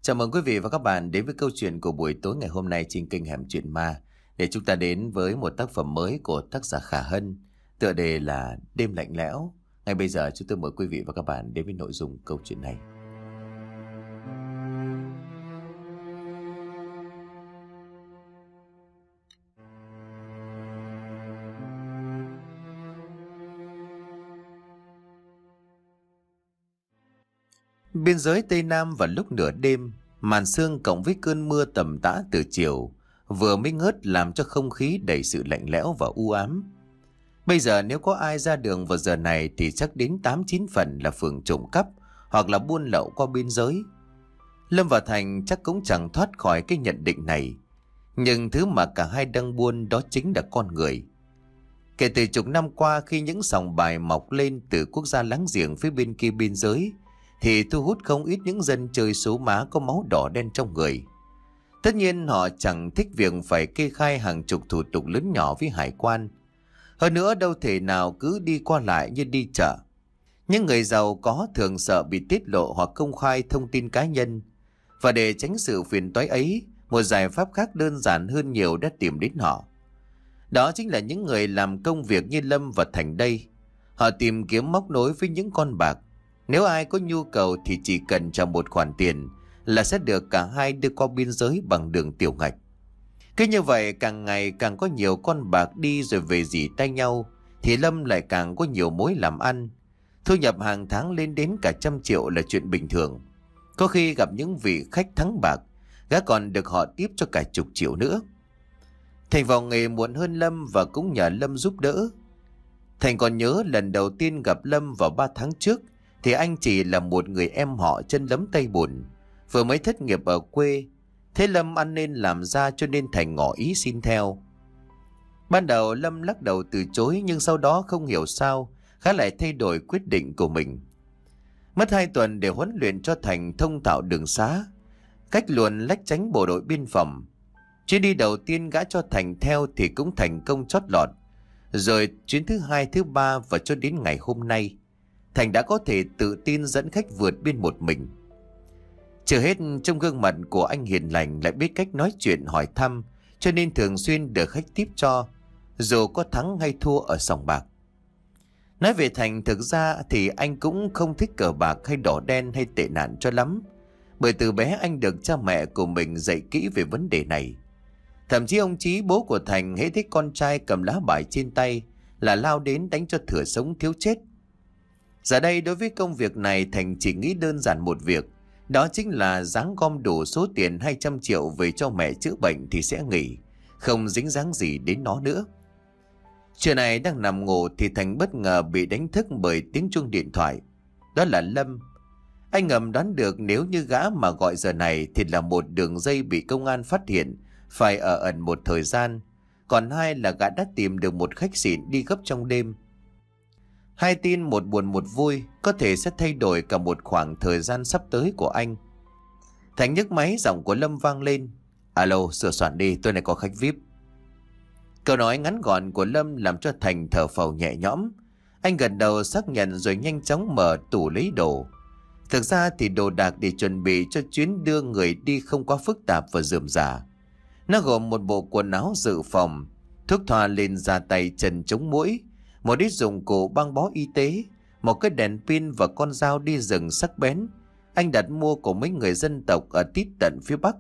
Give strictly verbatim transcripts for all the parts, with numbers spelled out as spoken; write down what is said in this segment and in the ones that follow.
Chào mừng quý vị và các bạn đến với câu chuyện của buổi tối ngày hôm nay trên kênh Hẻm Chuyện Ma, để chúng ta đến với một tác phẩm mới của tác giả Khả Hân, tựa đề là Đêm Lạnh Lẽo. Ngay bây giờ chúng tôi mời quý vị và các bạn đến với nội dung câu chuyện này. Biên giới Tây Nam vào lúc nửa đêm, màn sương cộng với cơn mưa tầm tã từ chiều vừa mới ngớt làm cho không khí đầy sự lạnh lẽo và u ám. Bây giờ nếu có ai ra đường vào giờ này thì chắc đến tám chín phần là phường trộm cắp hoặc là buôn lậu qua biên giới. Lâm và Thành chắc cũng chẳng thoát khỏi cái nhận định này, nhưng thứ mà cả hai đang buôn đó chính là con người. Kể từ chục năm qua, khi những sòng bài mọc lên từ quốc gia láng giềng phía bên kia biên giới thì thu hút không ít những dân chơi số má có máu đỏ đen trong người. Tất nhiên họ chẳng thích việc phải kê khai hàng chục thủ tục lớn nhỏ với hải quan. Hơn nữa đâu thể nào cứ đi qua lại như đi chợ. Những người giàu có thường sợ bị tiết lộ hoặc công khai thông tin cá nhân. Và để tránh sự phiền toái ấy, một giải pháp khác đơn giản hơn nhiều đã tìm đến họ. Đó chính là những người làm công việc như Lâm và Thành đây. Họ tìm kiếm móc nối với những con bạc. Nếu ai có nhu cầu thì chỉ cần trả một khoản tiền là sẽ được cả hai đưa qua biên giới bằng đường tiểu ngạch. Cứ như vậy càng ngày càng có nhiều con bạc đi rồi về dỉ tay nhau, thì Lâm lại càng có nhiều mối làm ăn. Thu nhập hàng tháng lên đến cả trăm triệu là chuyện bình thường. Có khi gặp những vị khách thắng bạc, gã còn được họ tiếp cho cả chục triệu nữa. Thành vào nghề muộn hơn Lâm và cũng nhờ Lâm giúp đỡ. Thành còn nhớ lần đầu tiên gặp Lâm vào ba tháng trước thì anh chỉ là một người em họ chân lấm tay bùn, vừa mới thất nghiệp ở quê. Thế Lâm ăn nên làm ra cho nên Thành ngỏ ý xin theo. Ban đầu Lâm lắc đầu từ chối, nhưng sau đó không hiểu sao gã lại thay đổi quyết định của mình. Mất hai tuần để huấn luyện cho Thành thông thạo đường xá, cách luồn lách tránh bộ đội biên phòng. Chuyến đi đầu tiên gã cho Thành theo thì cũng thành công chót lọt. Rồi chuyến thứ hai, thứ ba và cho đến ngày hôm nay, Thành đã có thể tự tin dẫn khách vượt biên một mình. Chưa hết, trong gương mặt của anh hiền lành lại biết cách nói chuyện hỏi thăm, cho nên thường xuyên được khách tiếp cho, dù có thắng hay thua ở sòng bạc. Nói về Thành, thực ra thì anh cũng không thích cờ bạc hay đỏ đen hay tệ nạn cho lắm, bởi từ bé anh được cha mẹ của mình dạy kỹ về vấn đề này. Thậm chí ông Chí, bố của Thành, hễ thích con trai cầm lá bài trên tay là lao đến đánh cho thừa sống thiếu chết. Giờ đây đối với công việc này, Thành chỉ nghĩ đơn giản một việc, đó chính là ráng gom đủ số tiền hai trăm triệu về cho mẹ chữa bệnh thì sẽ nghỉ, không dính dáng gì đến nó nữa. Trưa này đang nằm ngủ thì Thành bất ngờ bị đánh thức bởi tiếng chuông điện thoại. Đó là Lâm. Anh ngầm đoán được nếu như gã mà gọi giờ này thì là một đường dây bị công an phát hiện, phải ở ẩn một thời gian. Còn hai là gã đã tìm được một khách xịn đi gấp trong đêm. Hai tin, một buồn một vui, có thể sẽ thay đổi cả một khoảng thời gian sắp tới của anh. Thành nhấc máy, giọng của Lâm vang lên. Alo, sửa soạn đi, tôi này có khách vi ai pi. Câu nói ngắn gọn của Lâm làm cho Thành thở phào nhẹ nhõm. Anh gật đầu xác nhận rồi nhanh chóng mở tủ lấy đồ. Thực ra thì đồ đạc để chuẩn bị cho chuyến đưa người đi không quá phức tạp và rườm rà. Nó gồm một bộ quần áo dự phòng, thuốc thoa lên da tay chân chống muỗi, một ít dụng cụ băng bó y tế, một cái đèn pin và con dao đi rừng sắc bén anh đặt mua của mấy người dân tộc ở tít tận phía Bắc.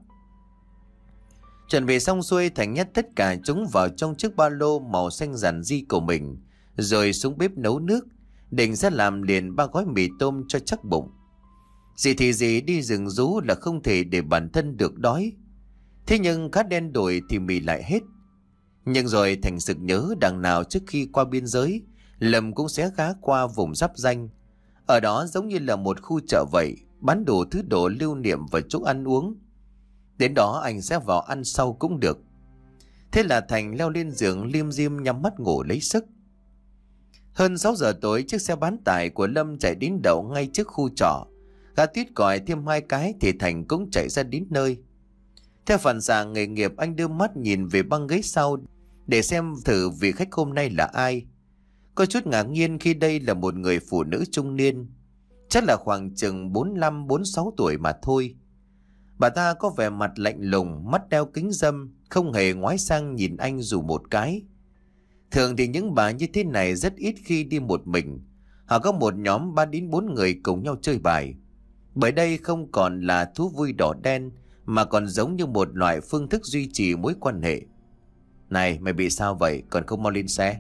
Chuẩn bị xong xuôi, Thành nhét tất cả chúng vào trong chiếc ba lô màu xanh giản dị của mình, rồi xuống bếp nấu nước, định sẽ làm liền ba gói mì tôm cho chắc bụng. Gì thì gì, đi rừng rú là không thể để bản thân được đói. Thế nhưng khá đen đổi thì mì lại hết. Nhưng rồi Thành sực nhớ đằng nào trước khi qua biên giới, Lâm cũng sẽ ghé qua vùng giáp ranh. Ở đó giống như là một khu chợ vậy, bán đủ thứ đồ lưu niệm và chỗ ăn uống. Đến đó anh sẽ vào ăn sau cũng được. Thế là Thành leo lên giường lim dim nhắm mắt ngủ lấy sức. Hơn sáu giờ tối, chiếc xe bán tải của Lâm chạy đến đậu ngay trước khu trọ. Gã tuyết còi thêm hai cái thì Thành cũng chạy ra đến nơi. Theo phản xạ nghề nghiệp, anh đưa mắt nhìn về băng ghế sau để xem thử vị khách hôm nay là ai. Có chút ngạc nhiên khi đây là một người phụ nữ trung niên, chắc là khoảng chừng bốn mươi lăm bốn mươi sáu tuổi mà thôi. Bà ta có vẻ mặt lạnh lùng, mắt đeo kính râm, không hề ngoái sang nhìn anh dù một cái. Thường thì những bà như thế này rất ít khi đi một mình. Họ có một nhóm ba đến bốn người cùng nhau chơi bài. Bởi đây không còn là thú vui đỏ đen, mà còn giống như một loại phương thức duy trì mối quan hệ. Này, mày bị sao vậy? Còn không mau lên xe.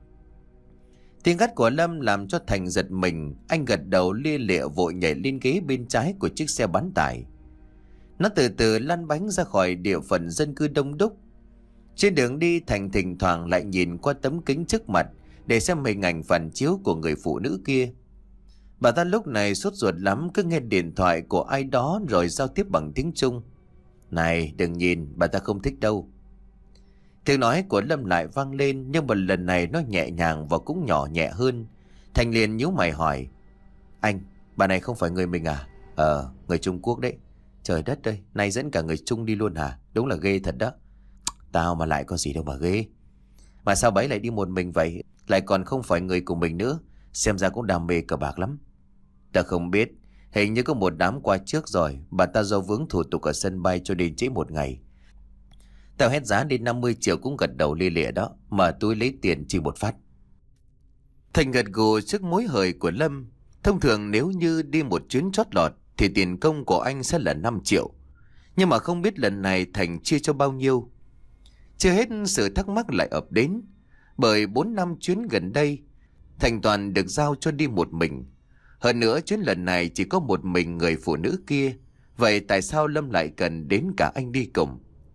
Tiếng gắt của Lâm làm cho Thành giật mình. Anh gật đầu lia lịa vội nhảy lên ghế bên trái của chiếc xe bán tải. Nó từ từ lăn bánh ra khỏi địa phận dân cư đông đúc. Trên đường đi, Thành thỉnh thoảng lại nhìn qua tấm kính trước mặt để xem hình ảnh phản chiếu của người phụ nữ kia. Bà ta lúc này sốt ruột lắm, cứ nghe điện thoại của ai đó rồi giao tiếp bằng tiếng Trung. Này, đừng nhìn, bà ta không thích đâu. Tiếng nói của Lâm lại vang lên, nhưng mà lần này nó nhẹ nhàng và cũng nhỏ nhẹ hơn. Thành liền nhíu mày hỏi: Anh, bà này không phải người mình à? Ờ, người Trung Quốc đấy. Trời đất ơi, nay dẫn cả người Trung đi luôn hả? Đúng là ghê thật đó. Tao mà lại có gì đâu mà ghê. Mà sao bấy lại đi một mình vậy? Lại còn không phải người của mình nữa. Xem ra cũng đam mê cờ bạc lắm. Ta không biết, hình như có một đám qua trước rồi. Bà ta do vướng thủ tục ở sân bay cho đến trễ một ngày. Tao hét giá đến năm mươi triệu cũng gật đầu lia lịa đó. Mở túi lấy tiền chỉ một phát. Thành gật gù trước mối hời của Lâm. Thông thường nếu như đi một chuyến chót lọt thì tiền công của anh sẽ là năm triệu. Nhưng mà không biết lần này Thành chia cho bao nhiêu. Chưa hết sự thắc mắc lại ập đến. Bởi bốn năm chuyến gần đây, Thành toàn được giao cho đi một mình. Hơn nữa chuyến lần này chỉ có một mình người phụ nữ kia. Vậy tại sao Lâm lại cần đến cả anh đi cùng?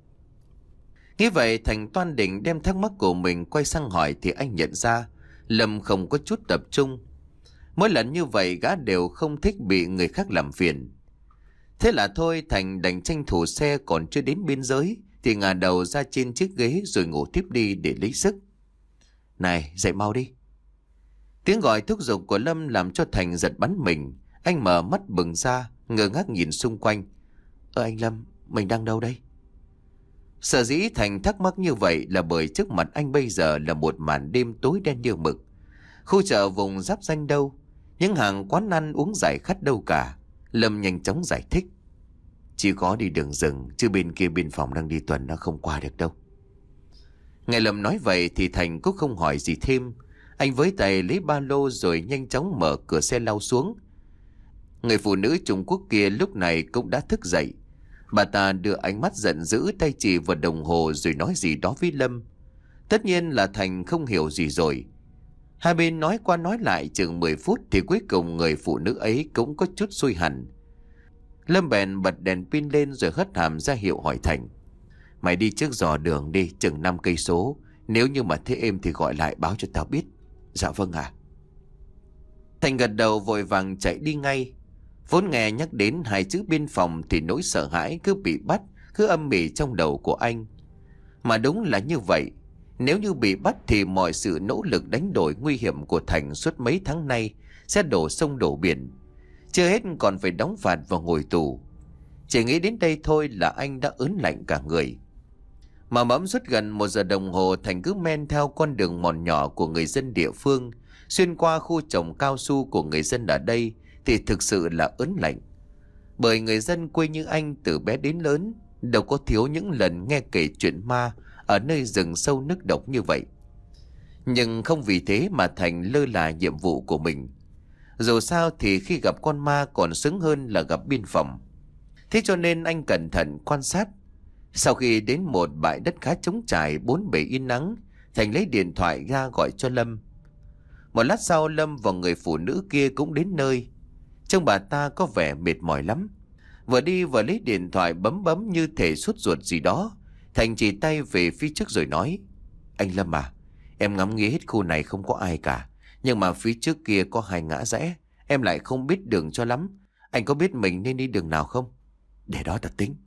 Nghĩ vậy, Thành toan định đem thắc mắc của mình quay sang hỏi thì anh nhận ra Lâm không có chút tập trung. Mỗi lần như vậy gã đều không thích bị người khác làm phiền. Thế là thôi, Thành đành tranh thủ xe còn chưa đến biên giới thì ngả đầu ra trên chiếc ghế rồi ngủ tiếp đi để lấy sức. Này, dậy mau đi. Tiếng gọi thúc giục của Lâm làm cho Thành giật bắn mình. Anh mở mắt bừng ra, ngơ ngác nhìn xung quanh. Ơ anh Lâm, mình đang đâu đây? Sở dĩ Thành thắc mắc như vậy là bởi trước mặt anh bây giờ là một màn đêm tối đen như mực. Khu chợ vùng giáp ranh đâu, những hàng quán ăn uống giải khát đâu cả. Lâm nhanh chóng giải thích. Chỉ có đi đường rừng, chứ bên kia biên phòng đang đi tuần, nó không qua được đâu. Nghe Lâm nói vậy thì Thành cũng không hỏi gì thêm. Anh với tay lấy ba lô rồi nhanh chóng mở cửa xe lao xuống. Người phụ nữ Trung Quốc kia lúc này cũng đã thức dậy. Bà ta đưa ánh mắt giận dữ, tay chỉ vào đồng hồ rồi nói gì đó với Lâm. Tất nhiên là Thành không hiểu gì rồi. Hai bên nói qua nói lại chừng mười phút thì cuối cùng người phụ nữ ấy cũng có chút xuôi hẳn. Lâm bèn bật đèn pin lên rồi hất hàm ra hiệu hỏi Thành. Mày đi trước dò đường đi, chừng năm cây số. Nếu như mà thế êm thì gọi lại báo cho tao biết. Dạ vâng ạ. Thành gật đầu vội vàng chạy đi ngay. Vốn nghe nhắc đến hai chữ biên phòng thì nỗi sợ hãi cứ bị bắt, cứ âm ỉ trong đầu của anh. Mà đúng là như vậy. Nếu như bị bắt thì mọi sự nỗ lực đánh đổi nguy hiểm của Thành suốt mấy tháng nay sẽ đổ sông đổ biển. Chưa hết còn phải đóng phạt và ngồi tù. Chỉ nghĩ đến đây thôi là anh đã ớn lạnh cả người. Mà mẫm suốt gần một giờ đồng hồ, Thành cứ men theo con đường mòn nhỏ của người dân địa phương, xuyên qua khu trồng cao su của người dân ở đây thì thực sự là ớn lạnh. Bởi người dân quê như anh từ bé đến lớn đâu có thiếu những lần nghe kể chuyện ma ở nơi rừng sâu nước độc như vậy. Nhưng không vì thế mà Thành lơ là nhiệm vụ của mình. Dù sao thì khi gặp con ma còn sướng hơn là gặp biên phòng. Thế cho nên anh cẩn thận quan sát. Sau khi đến một bãi đất khá trống trải, bốn bề yên nắng, Thành lấy điện thoại ra gọi cho Lâm. Một lát sau Lâm và người phụ nữ kia cũng đến nơi. Trông bà ta có vẻ mệt mỏi lắm. Vừa đi vừa lấy điện thoại bấm bấm như thể sốt ruột gì đó. Thành chỉ tay về phía trước rồi nói. Anh Lâm à, em ngắm nghía hết khu này không có ai cả. Nhưng mà phía trước kia có hai ngã rẽ. Em lại không biết đường cho lắm. Anh có biết mình nên đi đường nào không? Để đó ta tính.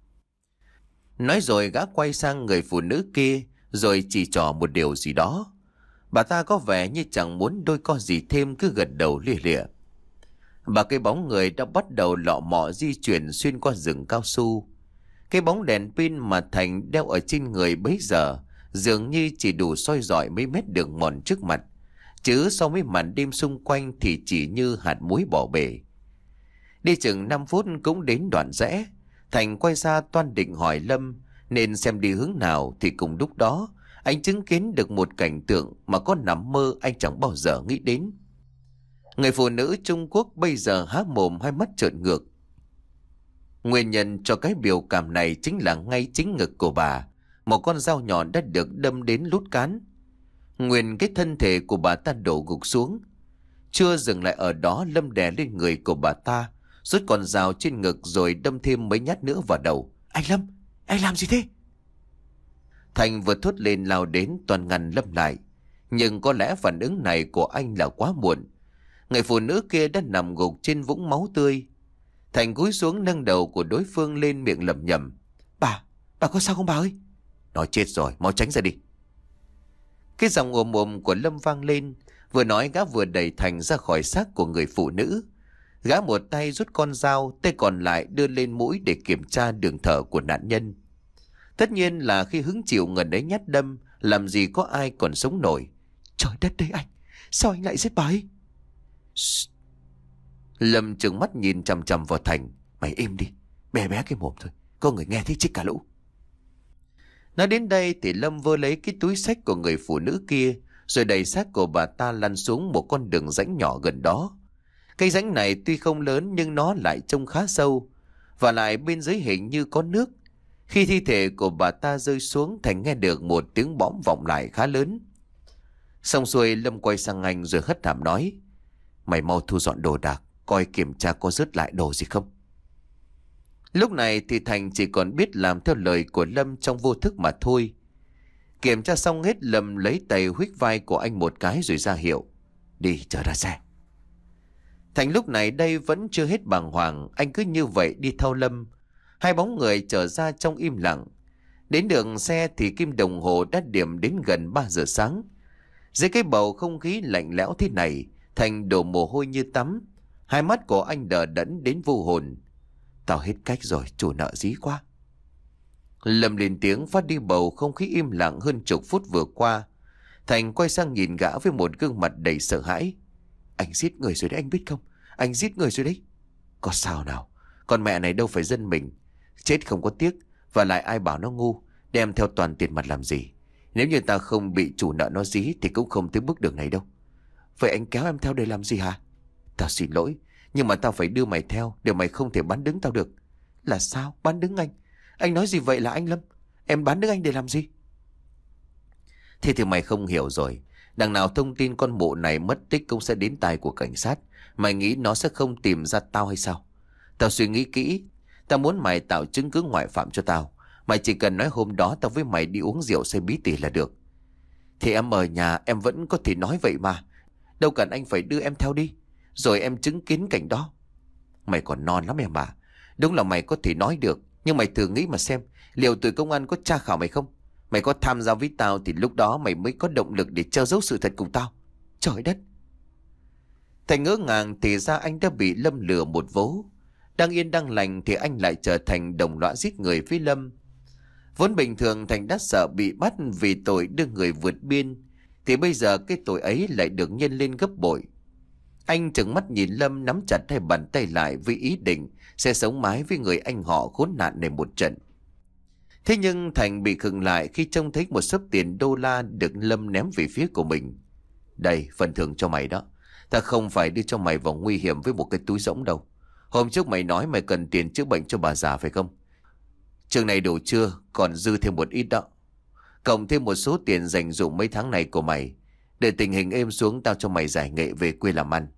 Nói rồi gã quay sang người phụ nữ kia rồi chỉ trỏ một điều gì đó. Bà ta có vẻ như chẳng muốn đôi co gì thêm, cứ gật đầu lia lịa. Bà cái bóng người đã bắt đầu lọ mọ di chuyển xuyên qua rừng cao su. Cái bóng đèn pin mà Thành đeo ở trên người bấy giờ dường như chỉ đủ soi rọi mấy mét đường mòn trước mặt, chứ so với màn đêm xung quanh thì chỉ như hạt muối bỏ bể. Đi chừng năm phút cũng đến đoạn rẽ. Thành quay ra toan định hỏi Lâm nên xem đi hướng nào, thì cùng lúc đó anh chứng kiến được một cảnh tượng mà có nằm mơ anh chẳng bao giờ nghĩ đến. Người phụ nữ Trung Quốc bây giờ há mồm hai mắt trợn ngược. Nguyên nhân cho cái biểu cảm này chính là ngay chính ngực của bà, một con dao nhọn đã được đâm đến lút cán. Nguyên cái thân thể của bà ta đổ gục xuống. Chưa dừng lại ở đó, Lâm đè lên người của bà ta, rút con dao trên ngực rồi đâm thêm mấy nhát nữa vào đầu. Anh Lâm, anh làm gì thế? Thành vừa thốt lên lao đến toàn ngăn Lâm lại. Nhưng có lẽ phản ứng này của anh là quá muộn. Người phụ nữ kia đã nằm gục trên vũng máu tươi. Thành cúi xuống nâng đầu của đối phương lên, miệng lẩm nhẩm. Bà, bà có sao không bà ơi? Nó chết rồi, mau tránh ra đi. Cái giọng ồm ồm của Lâm vang lên. Vừa nói gã vừa đẩy Thành ra khỏi xác của người phụ nữ. Gã một tay rút con dao, tay còn lại đưa lên mũi để kiểm tra đường thở của nạn nhân. Tất nhiên là khi hứng chịu ngần ấy nhát đâm, làm gì có ai còn sống nổi. Trời đất đây anh, sao anh lại giết bà ấy? Lâm trừng mắt nhìn chằm chằm vào Thành. Mày im đi, bé bé cái mồm thôi, có người nghe thấy chết cả lũ. Nói đến đây thì Lâm vơ lấy cái túi xách của người phụ nữ kia, rồi đẩy xác của bà ta lăn xuống một con đường rãnh nhỏ gần đó. Cây rãnh này tuy không lớn nhưng nó lại trông khá sâu, và lại bên dưới hình như có nước. Khi thi thể của bà ta rơi xuống, Thành nghe được một tiếng bõm vọng lại khá lớn. Xong xuôi, Lâm quay sang anh rồi hất hàm nói. Mày mau thu dọn đồ đạc, coi kiểm tra có rớt lại đồ gì không. Lúc này thì Thành chỉ còn biết làm theo lời của Lâm trong vô thức mà thôi. Kiểm tra xong hết, Lâm lấy tay huých vai của anh một cái rồi ra hiệu. Đi, chờ ra xe. Thành lúc này đây vẫn chưa hết bàng hoàng, anh cứ như vậy đi theo Lâm. Hai bóng người trở ra trong im lặng. Đến đường xe thì kim đồng hồ đã điểm đến gần ba giờ sáng. Dưới cái bầu không khí lạnh lẽo thế này, Thành đổ mồ hôi như tắm. Hai mắt của anh đờ đẫn đến vô hồn. Tao hết cách rồi, chủ nợ dí quá. Lâm lên tiếng phát đi bầu không khí im lặng hơn chục phút vừa qua. Thành quay sang nhìn gã với một gương mặt đầy sợ hãi. Anh giết người rồi đấy, anh biết không? Anh giết người rồi đấy. Có sao nào? Con mẹ này đâu phải dân mình. Chết không có tiếc. Và lại ai bảo nó ngu, đem theo toàn tiền mặt làm gì? Nếu như ta không bị chủ nợ nó dí thì cũng không tới bước đường này đâu. Vậy anh kéo em theo để làm gì hả? Tao xin lỗi, nhưng mà tao phải đưa mày theo, để mày không thể bán đứng tao được. Là sao? Bán đứng anh? Anh nói gì vậy là anh Lâm? Em bán đứng anh để làm gì? Thế thì mày không hiểu rồi. Đằng nào thông tin con mụ này mất tích cũng sẽ đến tai của cảnh sát. Mày nghĩ nó sẽ không tìm ra tao hay sao? Tao suy nghĩ kỹ. Tao muốn mày tạo chứng cứ ngoại phạm cho tao. Mày chỉ cần nói hôm đó tao với mày đi uống rượu say bí tỉ là được. Thì em ở nhà em vẫn có thể nói vậy mà. Đâu cần anh phải đưa em theo đi, rồi em chứng kiến cảnh đó. Mày còn non lắm em à. Đúng là mày có thể nói được, nhưng mày thử nghĩ mà xem, liệu tụi công an có tra khảo mày không? Mày có tham gia với tao thì lúc đó mày mới có động lực để che giấu sự thật cùng tao. Trời đất. Thành ngỡ ngàng thì ra anh đã bị Lâm lừa một vố. Đang yên đang lành thì anh lại trở thành đồng lõa giết người với Lâm. Vốn bình thường Thành đã sợ bị bắt vì tội đưa người vượt biên, thì bây giờ cái tội ấy lại được nhân lên gấp bội. Anh trừng mắt nhìn Lâm, nắm chặt hai bàn tay lại với ý định sẽ sống mái với người anh họ khốn nạn này một trận. Thế nhưng Thành bị khựng lại khi trông thấy một xấp tiền đô la được Lâm ném về phía của mình. Đây, phần thưởng cho mày đó. Ta không phải đưa cho mày vào nguy hiểm với một cái túi rỗng đâu. Hôm trước mày nói mày cần tiền chữa bệnh cho bà già phải không? Trường này đủ chưa? Còn dư thêm một ít đó. Cộng thêm một số tiền dành dụm mấy tháng này của mày. Để tình hình êm xuống tao cho mày giải nghệ về quê làm ăn.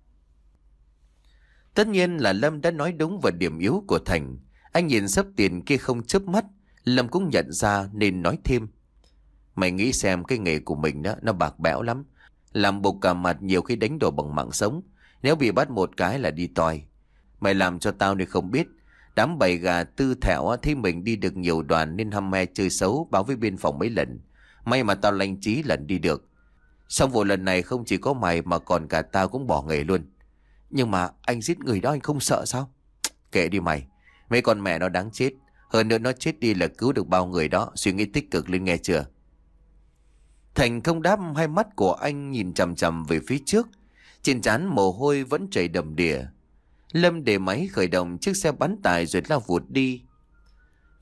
Tất nhiên là Lâm đã nói đúng vào điểm yếu của Thành. Anh nhìn xấp tiền kia không chớp mắt. Lâm cũng nhận ra nên nói thêm. Mày nghĩ xem cái nghề của mình đó, nó bạc bẽo lắm. Làm bục cả mặt nhiều khi đánh đổi bằng mạng sống. Nếu bị bắt một cái là đi toi. Mày làm cho tao nên không biết. Đám bầy gà tư thẹo thấy mình đi được nhiều đoàn nên hăm me chơi xấu, báo với biên phòng mấy lần. May mà tao lanh trí lần đi được. Xong vụ lần này không chỉ có mày mà còn cả tao cũng bỏ nghề luôn. Nhưng mà anh giết người đó anh không sợ sao? Kệ đi mày. Mấy con mẹ nó đáng chết. Hơn nữa nó chết đi là cứu được bao người đó. Suy nghĩ tích cực lên nghe chưa? Thành không đáp, hai mắt của anh nhìn chằm chằm về phía trước. Trên trán mồ hôi vẫn chảy đầm đìa. Lâm để máy khởi động chiếc xe bán tải rồi lao vụt đi.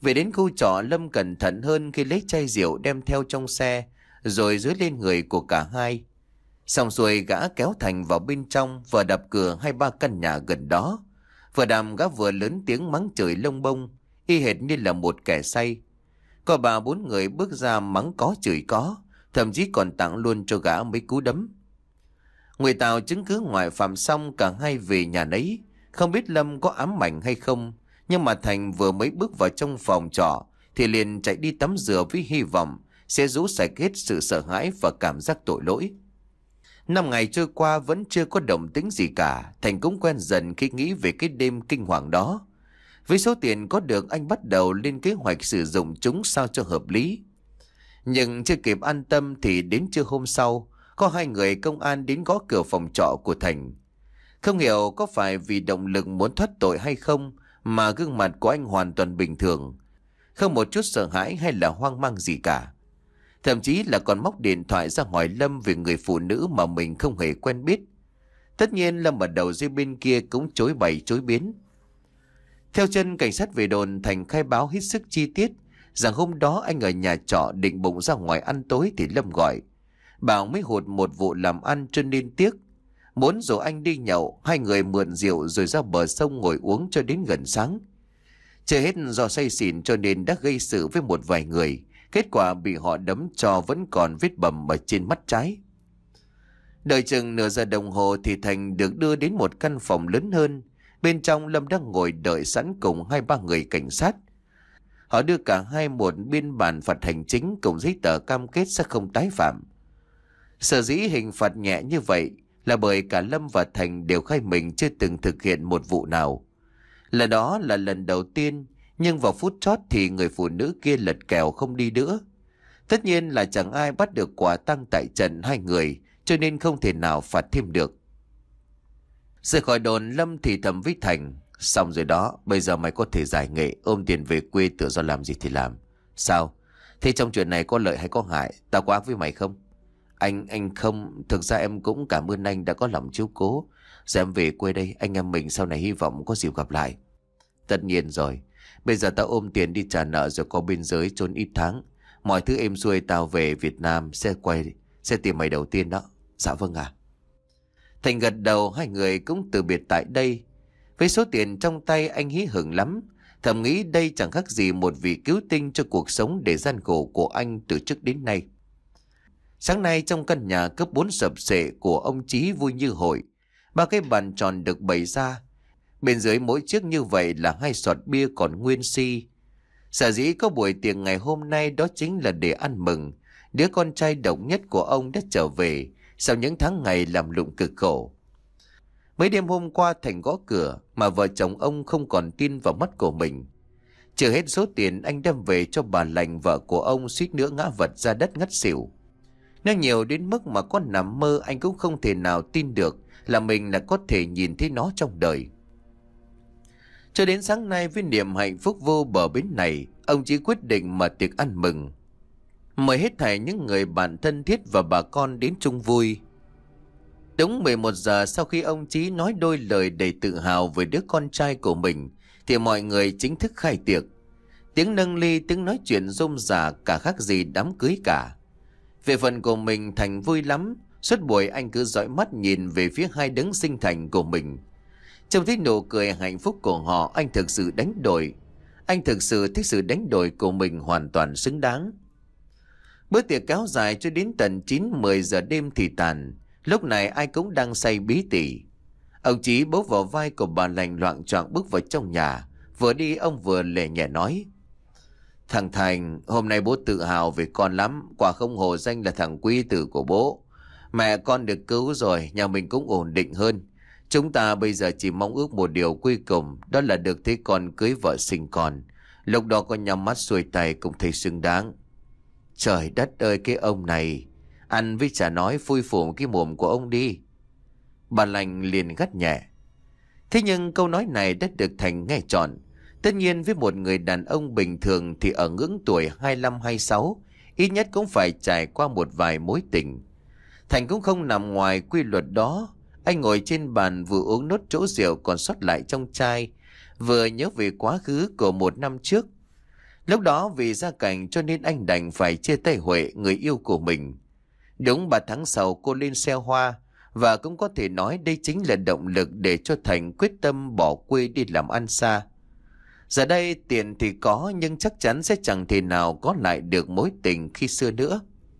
Về đến khu trọ, Lâm cẩn thận hơn khi lấy chai rượu đem theo trong xe, rồi dưới lên người của cả hai. Xong xuôi gã kéo Thành vào bên trong, vừa đập cửa hai ba căn nhà gần đó. Vừa đàm gã vừa lớn tiếng mắng chửi lông bông, y hệt như là một kẻ say. Có bà bốn người bước ra mắng có chửi có, thậm chí còn tặng luôn cho gã mấy cú đấm. Người Tào chứng cứ ngoại phạm xong, cả hai về nhà nấy. Không biết Lâm có ám ảnh hay không, nhưng mà Thành vừa mới bước vào trong phòng trọ thì liền chạy đi tắm rửa với hy vọng sẽ rũ sạch hết sự sợ hãi và cảm giác tội lỗi. Năm ngày trôi qua vẫn chưa có động tĩnh gì cả. Thành cũng quen dần khi nghĩ về cái đêm kinh hoàng đó. Với số tiền có được, anh bắt đầu lên kế hoạch sử dụng chúng sao cho hợp lý. Nhưng chưa kịp an tâm thì đến trưa hôm sau, có hai người công an đến gõ cửa phòng trọ của Thành. Không hiểu có phải vì động lực muốn thoát tội hay không mà gương mặt của anh hoàn toàn bình thường, không một chút sợ hãi hay là hoang mang gì cả. Thậm chí là còn móc điện thoại ra hỏi Lâm về người phụ nữ mà mình không hề quen biết. Tất nhiên Lâm ở đầu dây bên kia cũng chối bày chối biến. Theo chân cảnh sát về đồn, Thành khai báo hết sức chi tiết rằng hôm đó anh ở nhà trọ định bụng ra ngoài ăn tối thì Lâm gọi, bảo mới hụt một vụ làm ăn cho nên tiếc, muốn rủ anh đi nhậu. Hai người mượn rượu rồi ra bờ sông ngồi uống cho đến gần sáng. Chưa hết do say xỉn cho nên đã gây sự với một vài người. Kết quả bị họ đấm cho vẫn còn vết bầm ở trên mắt trái. Đợi chừng nửa giờ đồng hồ thì Thành được đưa đến một căn phòng lớn hơn. Bên trong Lâm đang ngồi đợi sẵn cùng hai ba người cảnh sát. Họ đưa cả hai một biên bản phạt hành chính cùng giấy tờ cam kết sẽ không tái phạm. Sở dĩ hình phạt nhẹ như vậy là bởi cả Lâm và Thành đều khai mình chưa từng thực hiện một vụ nào. Lần đó là lần đầu tiên, nhưng vào phút chót thì người phụ nữ kia lật kèo không đi nữa. Tất nhiên là chẳng ai bắt được quả tang tại trận hai người, cho nên không thể nào phạt thêm được. Rời khỏi đồn, Lâm thì thầm với Thành, xong rồi đó, bây giờ mày có thể giải nghệ, ôm tiền về quê tự do làm gì thì làm. Sao? Thế trong chuyện này có lợi hay có hại? Tao có ác với mày không? Anh, anh không, thực ra em cũng cảm ơn anh đã có lòng chiếu cố. Giờ em về quê đây, anh em mình sau này hy vọng có dịp gặp lại. Tất nhiên rồi, bây giờ tao ôm tiền đi trả nợ rồi có biên giới trốn ít tháng. Mọi thứ êm xuôi tao về Việt Nam sẽ quay, sẽ tìm mày đầu tiên đó. Dạ vâng ạ. Thành gật đầu, hai người cũng từ biệt tại đây. Với số tiền trong tay anh hí hửng lắm, thầm nghĩ đây chẳng khác gì một vị cứu tinh cho cuộc sống để gian khổ của anh từ trước đến nay. Sáng nay trong căn nhà cấp bốn sập xệ của ông Chí vui như hội. Ba cái bàn tròn được bày ra. Bên dưới mỗi chiếc như vậy là hai sọt bia còn nguyên si. Sở dĩ có buổi tiệc ngày hôm nay đó chính là để ăn mừng đứa con trai độc nhất của ông đã trở về sau những tháng ngày làm lụng cực khổ. Mấy đêm hôm qua Thành gõ cửa mà vợ chồng ông không còn tin vào mắt của mình. Chưa hết số tiền anh đem về cho bà lành vợ của ông suýt nữa ngã vật ra đất ngất xỉu. Nó nhiều đến mức mà có nằm mơ anh cũng không thể nào tin được là mình là có thể nhìn thấy nó trong đời. Cho đến sáng nay với niềm hạnh phúc vô bờ bến này, ông chỉ quyết định mở tiệc ăn mừng, mời hết thảy những người bạn thân thiết và bà con đến chung vui. Đúng mười một giờ sau khi ông Chí nói đôi lời đầy tự hào về đứa con trai của mình thì mọi người chính thức khai tiệc. Tiếng nâng ly, tiếng nói chuyện rôm rả cả khác gì đám cưới cả. Về phần của mình, Thành vui lắm. Suốt buổi anh cứ dõi mắt nhìn về phía hai đấng sinh thành của mình. Trông thấy nụ cười hạnh phúc của họ, anh thực sự đánh đổi. Anh thực sự thích sự đánh đổi của mình hoàn toàn xứng đáng. Bữa tiệc kéo dài cho đến tận chín mười giờ đêm thì tàn. Lúc này ai cũng đang say bí tỉ. Ông Chí bấu vào vai của bà lành loạng choạng bước vào trong nhà. Vừa đi ông vừa lề nhẹ nói: Thằng Thành, hôm nay bố tự hào về con lắm. Quả không hổ danh là thằng quý tử của bố. Mẹ con được cứu rồi, nhà mình cũng ổn định hơn. Chúng ta bây giờ chỉ mong ước một điều cuối cùng, đó là được thấy con cưới vợ sinh con. Lúc đó con nhắm mắt xuôi tay cũng thấy xứng đáng. Trời đất ơi, cái ông này, ăn với chả nói, phui phủm cái mồm của ông đi. Bà lành liền gắt nhẹ. Thế nhưng câu nói này đã được Thành nghe trọn. Tất nhiên với một người đàn ông bình thường thì ở ngưỡng tuổi hai mươi lăm hai mươi sáu, ít nhất cũng phải trải qua một vài mối tình. Thành cũng không nằm ngoài quy luật đó. Anh ngồi trên bàn vừa uống nốt chỗ rượu còn sót lại trong chai, vừa nhớ về quá khứ của một năm trước. Lúc đó vì gia cảnh cho nên anh đành phải chia tay Huệ, người yêu của mình. Đúng ba tháng sau cô lên xe hoa, và cũng có thể nói đây chính là động lực để cho Thành quyết tâm bỏ quê đi làm ăn xa. Giờ đây tiền thì có, nhưng chắc chắn sẽ chẳng thể nào có lại được mối tình khi xưa nữa.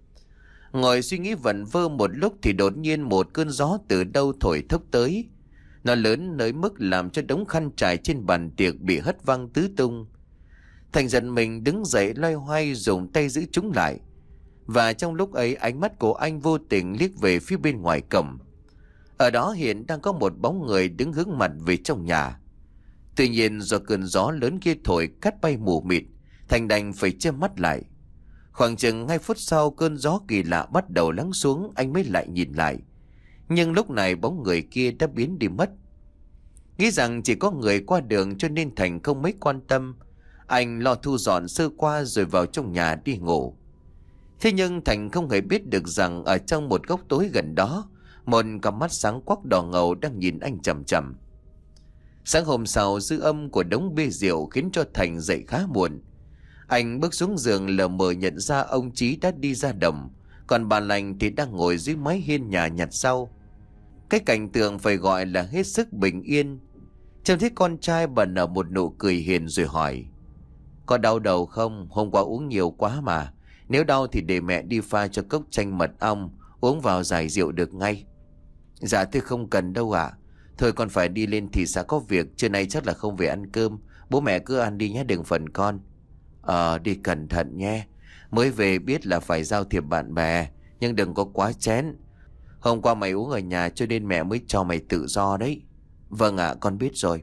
Ngồi suy nghĩ vẩn vơ một lúc thì đột nhiên một cơn gió từ đâu thổi thốc tới. Nó lớn tới mức làm cho đống khăn trải trên bàn tiệc bị hất văng tứ tung. Thành giật mình đứng dậy loay hoay dùng tay giữ chúng lại. Và trong lúc ấy ánh mắt của anh vô tình liếc về phía bên ngoài cổng. Ở đó hiện đang có một bóng người đứng hướng mặt về trong nhà. Tuy nhiên do cơn gió lớn kia thổi cắt bay mù mịt, Thành đành phải che mắt lại. Khoảng chừng hai phút sau cơn gió kỳ lạ bắt đầu lắng xuống, anh mới lại nhìn lại. Nhưng lúc này bóng người kia đã biến đi mất. Nghĩ rằng chỉ có người qua đường cho nên Thành không mấy quan tâm. Anh lo thu dọn sơ qua rồi vào trong nhà đi ngủ. Thế nhưng Thành không hề biết được rằng ở trong một góc tối gần đó, một cặp mắt sáng quắc đỏ ngầu đang nhìn anh chằm chằm. Sáng hôm sau, dư âm của đống bia rượu khiến cho Thành dậy khá muộn. Anh bước xuống giường lờ mờ nhận ra ông Chí đã đi ra đồng, còn bà Lành thì đang ngồi dưới mái hiên nhà nhặt rau. Cái cảnh tượng phải gọi là hết sức bình yên. Trông thấy con trai, bà nở một nụ cười hiền rồi hỏi: "Có đau đầu không? Hôm qua uống nhiều quá mà. Nếu đau thì để mẹ đi pha cho cốc chanh mật ong, uống vào giải rượu được ngay." "Dạ tôi không cần đâu ạ. Thôi con phải đi lên thị xã có việc, trưa nay chắc là không về ăn cơm. Bố mẹ cứ ăn đi nhé, đừng phần con." "Ờ đi cẩn thận nhé. Mới về biết là phải giao thiệp bạn bè, nhưng đừng có quá chén. Hôm qua mày uống ở nhà cho nên mẹ mới cho mày tự do đấy." "Vâng ạ, con biết rồi."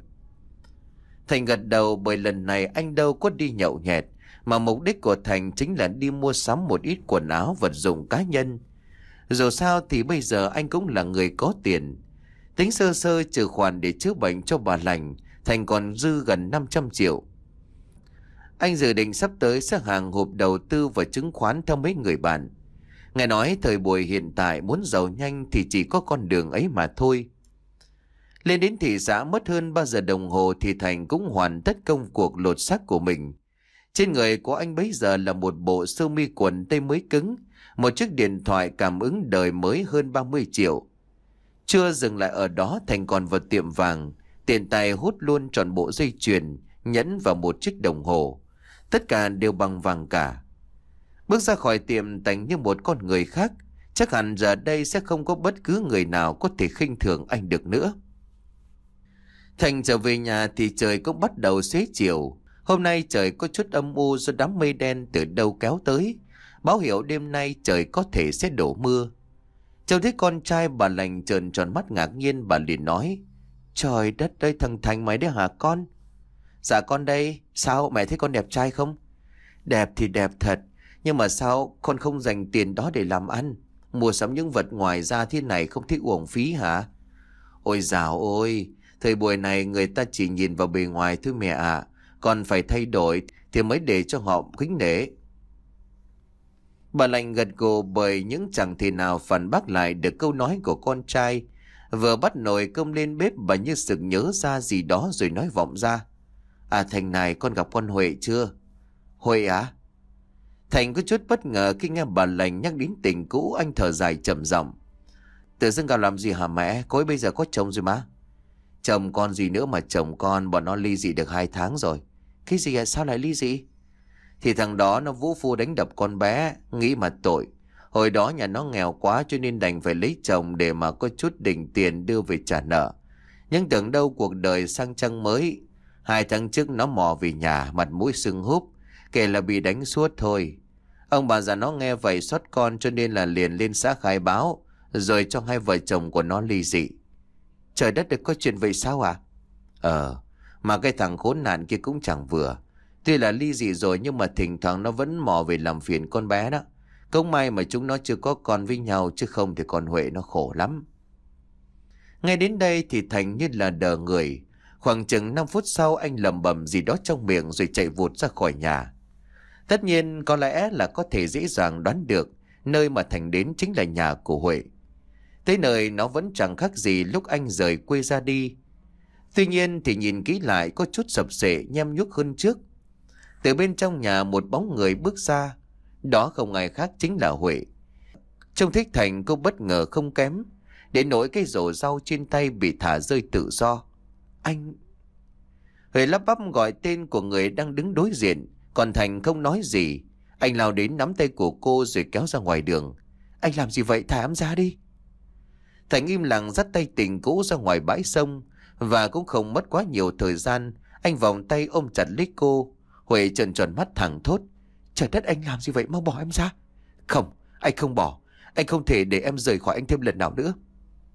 Thành gật đầu, bởi lần này anh đâu có đi nhậu nhẹt, mà mục đích của Thành chính là đi mua sắm một ít quần áo vật dụng cá nhân. Dù sao thì bây giờ anh cũng là người có tiền. Tính sơ sơ trừ khoản để chữa bệnh cho bà Lành, Thành còn dư gần năm trăm triệu. Anh dự định sắp tới sẽ hàng hộp đầu tư vào chứng khoán theo mấy người bạn. Nghe nói thời buổi hiện tại muốn giàu nhanh thì chỉ có con đường ấy mà thôi. Lên đến thị xã mất hơn ba giờ đồng hồ thì Thành cũng hoàn tất công cuộc lột xác của mình. Trên người của anh bấy giờ là một bộ sơ mi quần tây mới cứng, một chiếc điện thoại cảm ứng đời mới hơn ba mươi triệu. Chưa dừng lại ở đó, Thành còn vào tiệm vàng, tiện tay hút luôn trọn bộ dây chuyền, nhẫn và một chiếc đồng hồ. Tất cả đều bằng vàng cả. Bước ra khỏi tiệm, Thành như một con người khác. Chắc hẳn giờ đây sẽ không có bất cứ người nào có thể khinh thường anh được nữa. Thành trở về nhà thì trời cũng bắt đầu xế chiều. Hôm nay trời có chút âm u do đám mây đen từ đâu kéo tới, báo hiệu đêm nay trời có thể sẽ đổ mưa. Trông thấy con trai, bà Lành trợn tròn mắt ngạc nhiên, bà liền nói: "Trời đất ơi, thằng Thành mày đấy hả con?" "Dạ con đây. Sao mẹ thấy con đẹp trai không?" "Đẹp thì đẹp thật, nhưng mà sao con không dành tiền đó để làm ăn, mua sắm những vật ngoài ra thế này không thích uổng phí hả?" "Ôi dào ôi, thời buổi này người ta chỉ nhìn vào bề ngoài thôi mẹ ạ. À. Còn phải thay đổi thì mới để cho họ kính nể." Bà Lành gật gù, bởi những chẳng thể nào phản bác lại được câu nói của con trai. Vừa bắt nồi cơm lên bếp, bà như sực nhớ ra gì đó rồi nói vọng ra: "À Thành này, con gặp con Huệ chưa?" "Huệ á?" Thành có chút bất ngờ khi nghe bà Lành nhắc đến tình cũ. Anh thở dài trầm giọng: "Tự dưng gặp làm gì hả mẹ? Cô ấy bây giờ có chồng rồi mà." "Chồng con gì nữa mà chồng con, bọn nó ly dị được hai tháng rồi." "Cái gì à? Sao lại ly dị?" "Thì thằng đó nó vũ phu đánh đập con bé, nghĩ mà tội. Hồi đó nhà nó nghèo quá cho nên đành phải lấy chồng để mà có chút đỉnh tiền đưa về trả nợ. Nhưng tưởng đâu cuộc đời sang trang mới. Hai tháng trước nó mò về nhà, mặt mũi sưng húp, kể là bị đánh suốt thôi. Ông bà già nó nghe vậy xót con cho nên là liền lên xã khai báo, rồi cho hai vợ chồng của nó ly dị." "Trời đất ơi, có chuyện vậy sao à?" "Ờ, mà cái thằng khốn nạn kia cũng chẳng vừa. Tuy là ly dị rồi nhưng mà thỉnh thoảng nó vẫn mò về làm phiền con bé đó. Cũng may mà chúng nó chưa có con với nhau, chứ không thì con Huệ nó khổ lắm." Ngay đến đây thì Thành như là đờ người. Khoảng chừng năm phút sau anh lẩm bẩm gì đó trong miệng rồi chạy vụt ra khỏi nhà. Tất nhiên có lẽ là có thể dễ dàng đoán được nơi mà Thành đến chính là nhà của Huệ. Tới nơi nó vẫn chẳng khác gì lúc anh rời quê ra đi. Tuy nhiên thì nhìn kỹ lại có chút sập sệ, nhem nhuốc hơn trước. Từ bên trong nhà một bóng người bước ra. Đó không ai khác chính là Huệ. Trông thấy Thành, cô bất ngờ không kém, đến nỗi cái rổ rau trên tay bị thả rơi tự do. Anh... Huệ lắp bắp gọi tên của người đang đứng đối diện, còn Thành không nói gì. Anh lao đến nắm tay của cô rồi kéo ra ngoài đường. Anh làm gì vậy, thả em ra đi. Thành im lặng dắt tay tình cũ ra ngoài bãi sông. Và cũng không mất quá nhiều thời gian, anh vòng tay ôm chặt lấy cô. Huệ trợn tròn mắt thẳng thốt. Trời đất, anh làm gì vậy, mau bỏ em ra. Không, anh không bỏ. Anh không thể để em rời khỏi anh thêm lần nào nữa.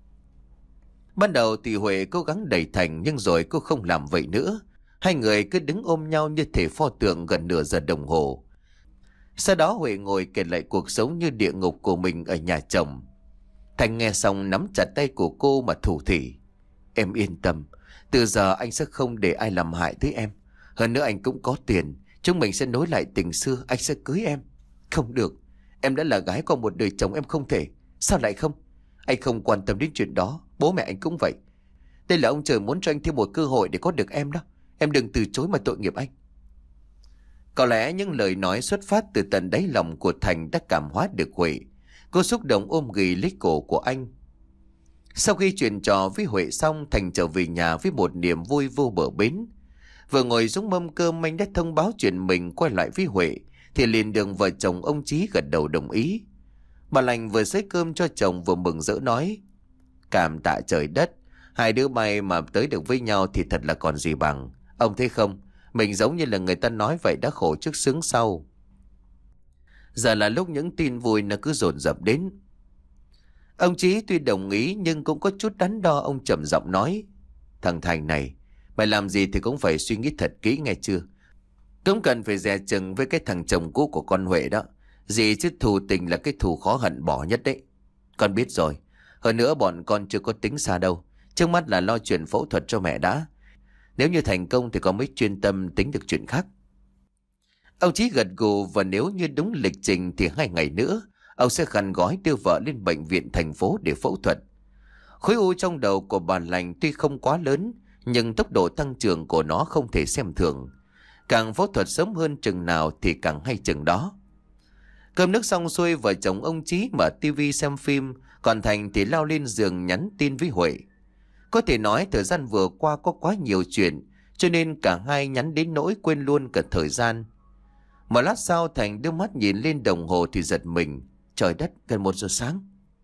Ban đầu thì Huệ cố gắng đẩy Thành, nhưng rồi cô không làm vậy nữa. Hai người cứ đứng ôm nhau như thể pho tượng gần nửa giờ đồng hồ. Sau đó Huệ ngồi kể lại cuộc sống như địa ngục của mình ở nhà chồng. Thành nghe xong nắm chặt tay của cô mà thủ thỉ. Em yên tâm, từ giờ anh sẽ không để ai làm hại tới em. Hơn nữa anh cũng có tiền, chúng mình sẽ nối lại tình xưa, anh sẽ cưới em. Không được, em đã là gái của một đời chồng, em không thể. Sao lại không? Anh không quan tâm đến chuyện đó, bố mẹ anh cũng vậy. Đây là ông trời muốn cho anh thêm một cơ hội để có được em đó. Em đừng từ chối mà tội nghiệp anh. Có lẽ những lời nói xuất phát từ tận đáy lòng của Thành đã cảm hóa được Huệ. Cô xúc động ôm ghì lấy cổ của anh. Sau khi chuyện trò với Huệ xong, Thành trở về nhà với một niềm vui vô bờ bến. Vừa ngồi xuống mâm cơm, anh đã thông báo chuyện mình quay lại với Huệ, thì liền đường vợ chồng ông Chí gật đầu đồng ý. Bà Lành vừa xới cơm cho chồng vừa mừng rỡ nói. Cảm tạ trời đất, hai đứa bay mà tới được với nhau thì thật là còn gì bằng. Ông thấy không, mình giống như là người ta nói vậy, đã khổ trước sướng sau. Giờ là lúc những tin vui nó cứ dồn dập đến. Ông Chí tuy đồng ý nhưng cũng có chút đắn đo. Ông trầm giọng nói. Thằng Thành này, mày làm gì thì cũng phải suy nghĩ thật kỹ nghe chưa. Cũng cần phải dè chừng với cái thằng chồng cũ của con Huệ đó. Gì chứ thù tình là cái thù khó hận bỏ nhất đấy. Con biết rồi. Hơn nữa bọn con chưa có tính xa đâu. Trước mắt là lo chuyện phẫu thuật cho mẹ đã. Nếu như thành công thì con mới chuyên tâm tính được chuyện khác. Ông Chí gật gù, và nếu như đúng lịch trình thì hai ngày nữa ông sẽ khăn gói đưa vợ lên bệnh viện thành phố để phẫu thuật. Khối u trong đầu của bà Lành tuy không quá lớn, nhưng tốc độ tăng trưởng của nó không thể xem thường. Càng phẫu thuật sớm hơn chừng nào thì càng hay chừng đó. Cơm nước xong xuôi, vợ chồng ông Chí mở tivi xem phim, còn Thành thì lao lên giường nhắn tin với Huệ. Có thể nói thời gian vừa qua có quá nhiều chuyện, cho nên cả hai nhắn đến nỗi quên luôn cả thời gian. Một lát sau, Thành đưa mắt nhìn lên đồng hồ thì giật mình. Trời đất, gần một giờ sáng.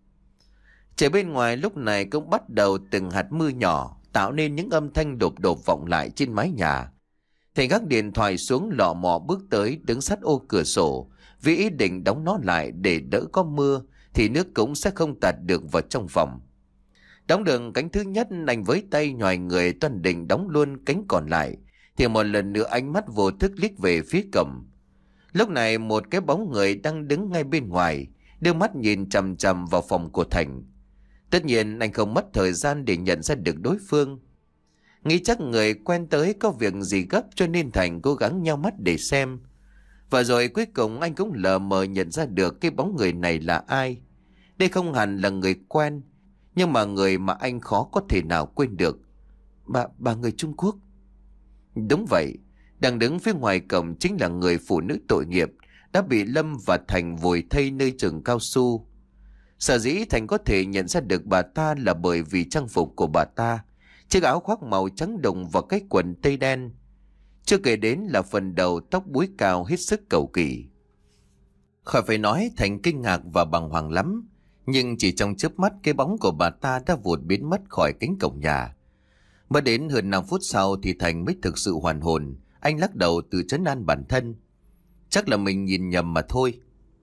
Trời bên ngoài lúc này cũng bắt đầu từng hạt mưa nhỏ, tạo nên những âm thanh đột đột vọng lại trên mái nhà. Thành gác điện thoại xuống, lọ mọ bước tới đứng sát ô cửa sổ, vì ý định đóng nó lại để đỡ có mưa thì nước cũng sẽ không tạt được vào trong phòng. Đóng được cánh thứ nhất, anh với tay nhòi người toan định đóng luôn cánh còn lại, thì một lần nữa ánh mắt vô thức liếc về phía cổng. Lúc này một cái bóng người đang đứng ngay bên ngoài, đưa mắt nhìn chằm chằm vào phòng của Thành. Tất nhiên anh không mất thời gian để nhận ra được đối phương. Nghĩ chắc người quen tới có việc gì gấp, cho nên Thành cố gắng nheo mắt để xem. Và rồi cuối cùng anh cũng lờ mờ nhận ra được cái bóng người này là ai. Đây không hẳn là người quen, nhưng mà người mà anh khó có thể nào quên được. Bà, bà người Trung Quốc. Đúng vậy, đang đứng phía ngoài cổng chính là người phụ nữ tội nghiệp đã bị Lâm và Thành vùi thây nơi rừng cao su. Sở dĩ Thành có thể nhận ra được bà ta là bởi vì trang phục của bà ta, chiếc áo khoác màu trắng đồng và cái quần tây đen. Chưa kể đến là phần đầu tóc búi cao hết sức cầu kỳ. Khỏi phải nói, Thành kinh ngạc và bàng hoàng lắm. Nhưng chỉ trong chớp mắt, cái bóng của bà ta đã vụt biến mất khỏi cánh cổng nhà. Mới đến hơn năm phút sau thì Thành mới thực sự hoàn hồn. Anh lắc đầu tự trấn an bản thân. Chắc là mình nhìn nhầm mà thôi.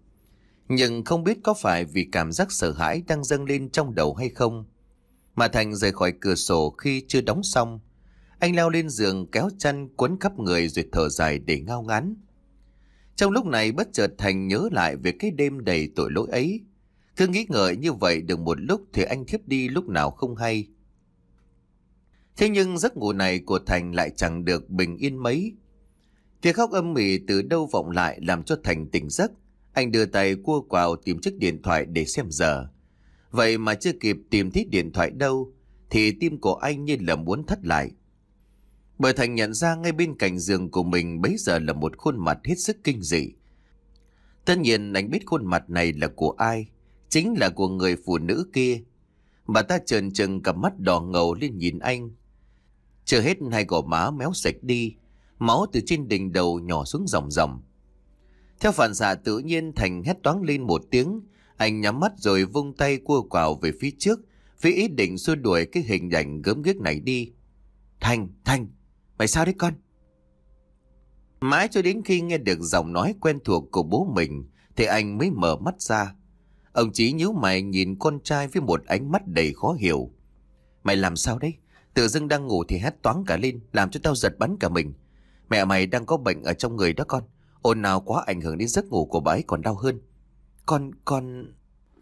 Nhưng không biết có phải vì cảm giác sợ hãi đang dâng lên trong đầu hay không, mà Thành rời khỏi cửa sổ khi chưa đóng xong. Anh leo lên giường kéo chăn quấn khắp người rồi thở dài để ngao ngán. Trong lúc này bất chợt Thành nhớ lại về cái đêm đầy tội lỗi ấy. Cứ nghĩ ngợi như vậy được một lúc thì anh thiếp đi lúc nào không hay. Thế nhưng giấc ngủ này của Thành lại chẳng được bình yên mấy. Tiếng khóc âm ỉ từ đâu vọng lại làm cho Thành tỉnh giấc. Anh đưa tay cua quào tìm chiếc điện thoại để xem giờ. Vậy mà chưa kịp tìm thấy điện thoại đâu thì tim của anh như là muốn thắt lại. Bởi Thành nhận ra ngay bên cạnh giường của mình bấy giờ là một khuôn mặt hết sức kinh dị. Tất nhiên anh biết khuôn mặt này là của ai, chính là của người phụ nữ kia. Bà ta trợn trừng cặp mắt đỏ ngầu lên nhìn anh. Chưa hết hai gò má méo sạch đi, máu từ trên đỉnh đầu nhỏ xuống ròng ròng. Theo phản xạ tự nhiên, Thành hét toáng lên một tiếng. Anh nhắm mắt rồi vung tay cua quào về phía trước, với ý định xua đuổi cái hình ảnh gớm ghiếc này đi. Thành, Thành, mày sao đấy con? Mãi cho đến khi nghe được giọng nói quen thuộc của bố mình thì anh mới mở mắt ra. Ông Chí nhíu mày nhìn con trai với một ánh mắt đầy khó hiểu. Mày làm sao đấy? Tự dưng đang ngủ thì hét toáng cả lên, làm cho tao giật bắn cả mình. Mẹ mày đang có bệnh ở trong người đó con. Ồn nào quá ảnh hưởng đến giấc ngủ của bà ấy còn đau hơn. Con, con...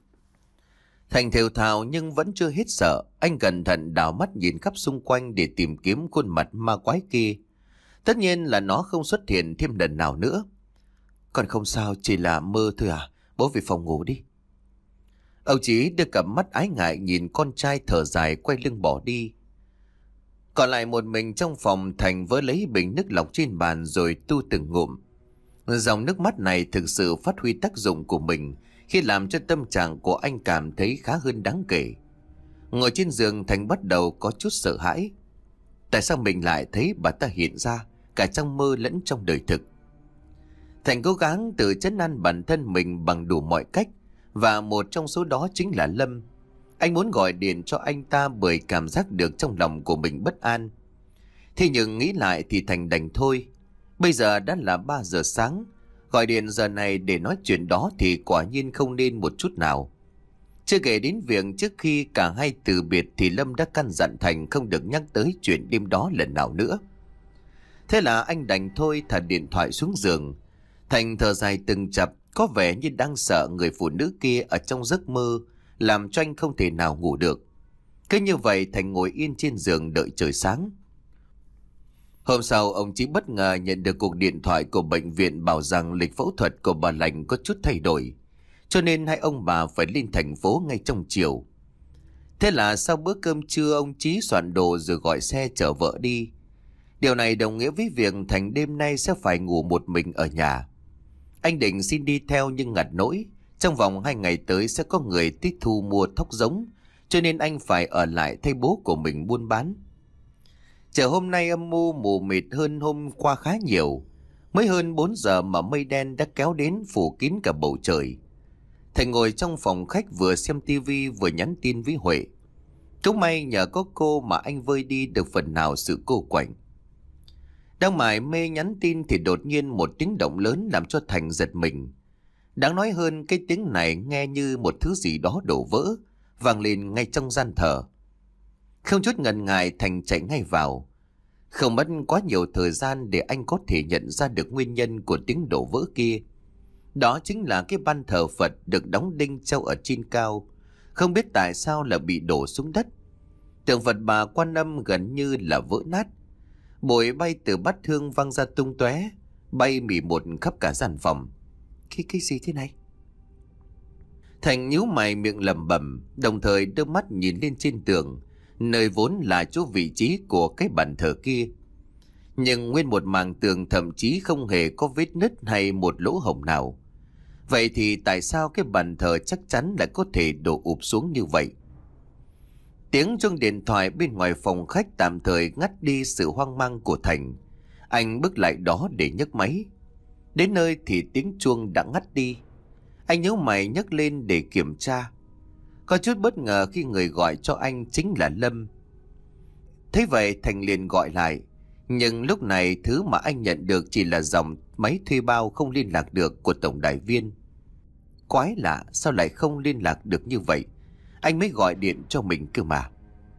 Thành thều thào nhưng vẫn chưa hết sợ. Anh cẩn thận đảo mắt nhìn khắp xung quanh để tìm kiếm khuôn mặt ma quái kia. Tất nhiên là nó không xuất hiện thêm lần nào nữa. Con không sao, chỉ là mơ thôi à? Bố về phòng ngủ đi. Ông Chí đưa cặp mắt ái ngại nhìn con trai thở dài quay lưng bỏ đi. Còn lại một mình trong phòng, Thành vớ lấy bình nước lọc trên bàn rồi tu từng ngụm. Dòng nước mắt này thực sự phát huy tác dụng của mình khi làm cho tâm trạng của anh cảm thấy khá hơn đáng kể. Ngồi trên giường, Thành bắt đầu có chút sợ hãi. Tại sao mình lại thấy bà ta hiện ra cả trong mơ lẫn trong đời thực? Thành cố gắng tự trấn an bản thân mình bằng đủ mọi cách, và một trong số đó chính là Lâm. Anh muốn gọi điện cho anh ta bởi cảm giác được trong lòng của mình bất an. Thế nhưng nghĩ lại thì Thành đành thôi. Bây giờ đã là ba giờ sáng, gọi điện giờ này để nói chuyện đó thì quả nhiên không nên một chút nào. Chưa kể đến việc trước khi cả hai từ biệt thì Lâm đã căn dặn Thành không được nhắc tới chuyện đêm đó lần nào nữa. Thế là anh đành thôi thả điện thoại xuống giường. Thành thở dài từng chập, có vẻ như đang sợ người phụ nữ kia ở trong giấc mơ, làm cho anh không thể nào ngủ được. Cứ như vậy Thành ngồi yên trên giường đợi trời sáng. Hôm sau, ông Chí bất ngờ nhận được cuộc điện thoại của bệnh viện bảo rằng lịch phẫu thuật của bà Lành có chút thay đổi, cho nên hai ông bà phải lên thành phố ngay trong chiều. Thế là sau bữa cơm trưa, ông Chí soạn đồ rồi gọi xe chở vợ đi. Điều này đồng nghĩa với việc Thành đêm nay sẽ phải ngủ một mình ở nhà. Anh định xin đi theo nhưng ngặt nỗi trong vòng hai ngày tới sẽ có người tới thu mua thóc giống, cho nên anh phải ở lại thay bố của mình buôn bán. Chợ hôm nay âm mưu mù mịt hơn hôm qua khá nhiều. Mới hơn bốn giờ mà mây đen đã kéo đến phủ kín cả bầu trời. Thành ngồi trong phòng khách vừa xem tivi vừa nhắn tin với Huệ. Cũng may nhờ có cô mà anh vơi đi được phần nào sự cô quạnh. Đang mải mê nhắn tin thì đột nhiên một tiếng động lớn làm cho Thành giật mình. Đáng nói hơn, cái tiếng này nghe như một thứ gì đó đổ vỡ, vang lên ngay trong gian thờ. Không chút ngần ngại, Thành chạy ngay vào. Không mất quá nhiều thời gian để anh có thể nhận ra được nguyên nhân của tiếng đổ vỡ kia. Đó chính là cái ban thờ Phật được đóng đinh treo ở trên cao, không biết tại sao là bị đổ xuống đất. Tượng Phật Bà Quan Âm gần như là vỡ nát. Bụi bay từ bát hương văng ra tung tóe, bay mỉ một khắp cả gian phòng. Cái cái gì thế này? Thành nhíu mày miệng lẩm bẩm, đồng thời đưa mắt nhìn lên trên tường, nơi vốn là chỗ vị trí của cái bàn thờ kia. Nhưng nguyên một mảng tường thậm chí không hề có vết nứt hay một lỗ hổng nào. Vậy thì tại sao cái bàn thờ chắc chắn lại có thể đổ ụp xuống như vậy? Tiếng chuông điện thoại bên ngoài phòng khách tạm thời ngắt đi sự hoang mang của Thành. Anh bước lại đó để nhấc máy. Đến nơi thì tiếng chuông đã ngắt đi. Anh nhíu mày nhấc lên để kiểm tra. Có chút bất ngờ khi người gọi cho anh chính là Lâm. Thế vậy Thành liền gọi lại. Nhưng lúc này thứ mà anh nhận được chỉ là dòng máy thuê bao không liên lạc được của tổng đài viên. Quái lạ, sao lại không liên lạc được như vậy? Anh mới gọi điện cho mình cơ mà.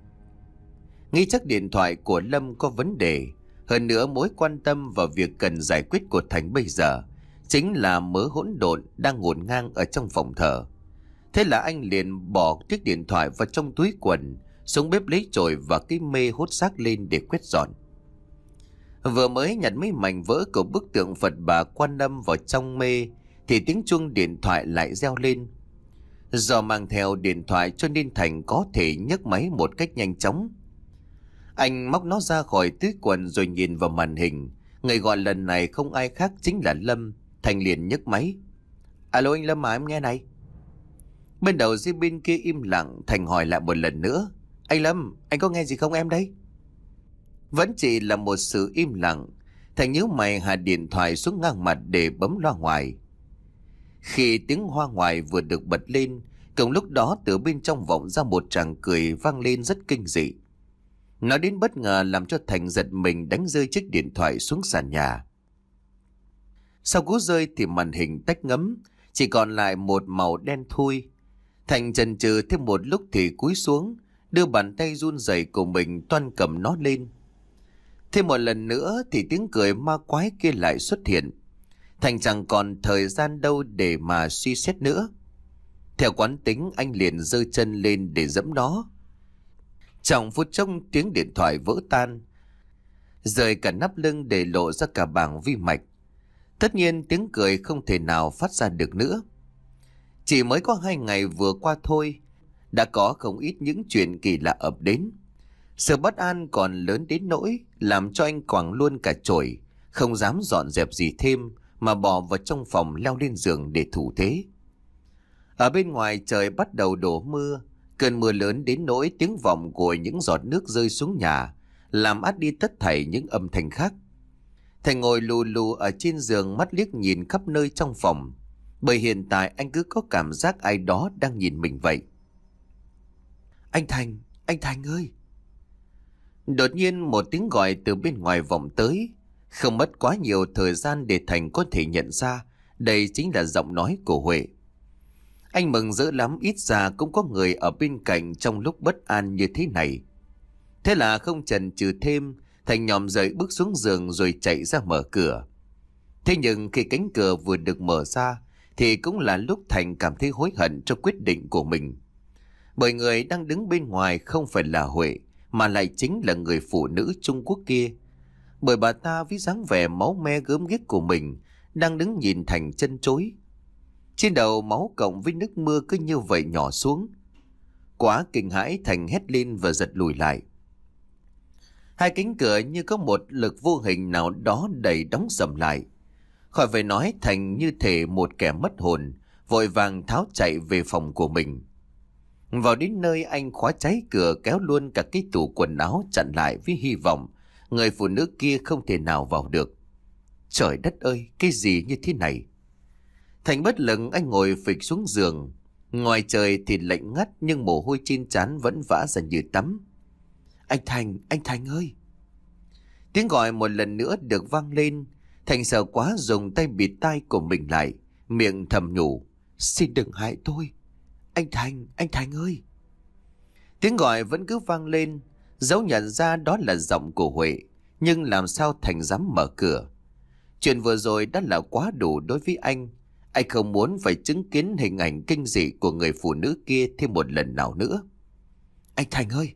Nghĩ chắc điện thoại của Lâm có vấn đề. Hơn nữa mối quan tâm và việc cần giải quyết của Thành bây giờ chính là mớ hỗn độn đang ngổn ngang ở trong phòng thờ. Thế là anh liền bỏ chiếc điện thoại vào trong túi quần, xuống bếp lấy chổi và cái mê hốt xác lên để quét dọn. Vừa mới nhặt mấy mảnh vỡ của bức tượng Phật Bà Quan Âm vào trong mê thì tiếng chuông điện thoại lại reo lên. Do mang theo điện thoại cho nên Thành có thể nhấc máy một cách nhanh chóng. Anh móc nó ra khỏi túi quần rồi nhìn vào màn hình. Người gọi lần này không ai khác chính là Lâm. Thành liền nhấc máy. Alo anh Lâm à, em nghe này. Bên đầu dây bên kia im lặng. Thành hỏi lại một lần nữa. Anh Lâm, anh có nghe gì không em đấy? Vẫn chỉ là một sự im lặng. Thành nhíu mày hạ điện thoại xuống ngang mặt để bấm loa ngoài. Khi tiếng hoa ngoài vừa được bật lên, cùng lúc đó từ bên trong vọng ra một tràng cười vang lên rất kinh dị. Nó đến bất ngờ làm cho Thành giật mình đánh rơi chiếc điện thoại xuống sàn nhà. Sau cú rơi thì màn hình tách ngấm, chỉ còn lại một màu đen thui. Thành chần chừ thêm một lúc thì cúi xuống, đưa bàn tay run rẩy của mình toan cầm nó lên. Thêm một lần nữa thì tiếng cười ma quái kia lại xuất hiện. Thành chẳng còn thời gian đâu để mà suy xét nữa. Theo quán tính anh liền giơ chân lên để giẫm nó. Trong phút chốc tiếng điện thoại vỡ tan, rời cả nắp lưng để lộ ra cả bảng vi mạch. Tất nhiên tiếng cười không thể nào phát ra được nữa. Chỉ mới có hai ngày vừa qua thôi, đã có không ít những chuyện kỳ lạ ập đến. Sự bất an còn lớn đến nỗi làm cho anh quẳng luôn cả chổi, không dám dọn dẹp gì thêm mà bỏ vào trong phòng leo lên giường để thủ thế. Ở bên ngoài trời bắt đầu đổ mưa, cơn mưa lớn đến nỗi tiếng vọng của những giọt nước rơi xuống nhà làm át đi tất thảy những âm thanh khác. Thành ngồi lù lù ở trên giường, mắt liếc nhìn khắp nơi trong phòng, bởi hiện tại anh cứ có cảm giác ai đó đang nhìn mình vậy. Anh Thành, anh Thành ơi! Đột nhiên một tiếng gọi từ bên ngoài vọng tới. Không mất quá nhiều thời gian để Thành có thể nhận ra đây chính là giọng nói của Huệ. Anh mừng rỡ lắm, ít ra cũng có người ở bên cạnh trong lúc bất an như thế này. Thế là không chần chừ thêm, Thành nhòm dậy bước xuống giường rồi chạy ra mở cửa. Thế nhưng khi cánh cửa vừa được mở ra thì cũng là lúc Thành cảm thấy hối hận cho quyết định của mình. Bởi người đang đứng bên ngoài không phải là Huệ, mà lại chính là người phụ nữ Trung Quốc kia. Bởi bà ta với dáng vẻ máu me gớm ghiếc của mình đang đứng nhìn Thành chân chối. Trên đầu máu cộng với nước mưa cứ như vậy nhỏ xuống. Quá kinh hãi, Thành hét lên và giật lùi lại. Hai cánh cửa như có một lực vô hình nào đó đẩy đóng sầm lại. Khỏi phải nói, Thành như thể một kẻ mất hồn, vội vàng tháo chạy về phòng của mình. Vào đến nơi, anh khóa cháy cửa, kéo luôn cả cái tủ quần áo chặn lại với hy vọng người phụ nữ kia không thể nào vào được. Trời đất ơi, cái gì như thế này? Thành bất lực, anh ngồi phịch xuống giường. Ngoài trời thì lạnh ngắt nhưng mồ hôi trên trán vẫn vã ra như tắm. Anh Thành, anh Thành ơi! Tiếng gọi một lần nữa được vang lên. Thành sợ quá dùng tay bịt tai của mình lại, miệng thầm nhủ. Xin đừng hại tôi! Anh Thành, anh Thành ơi! Tiếng gọi vẫn cứ vang lên, dẫu nhận ra đó là giọng của Huệ, nhưng làm sao Thành dám mở cửa. Chuyện vừa rồi đã là quá đủ đối với anh. Anh không muốn phải chứng kiến hình ảnh kinh dị của người phụ nữ kia thêm một lần nào nữa. Anh Thành ơi!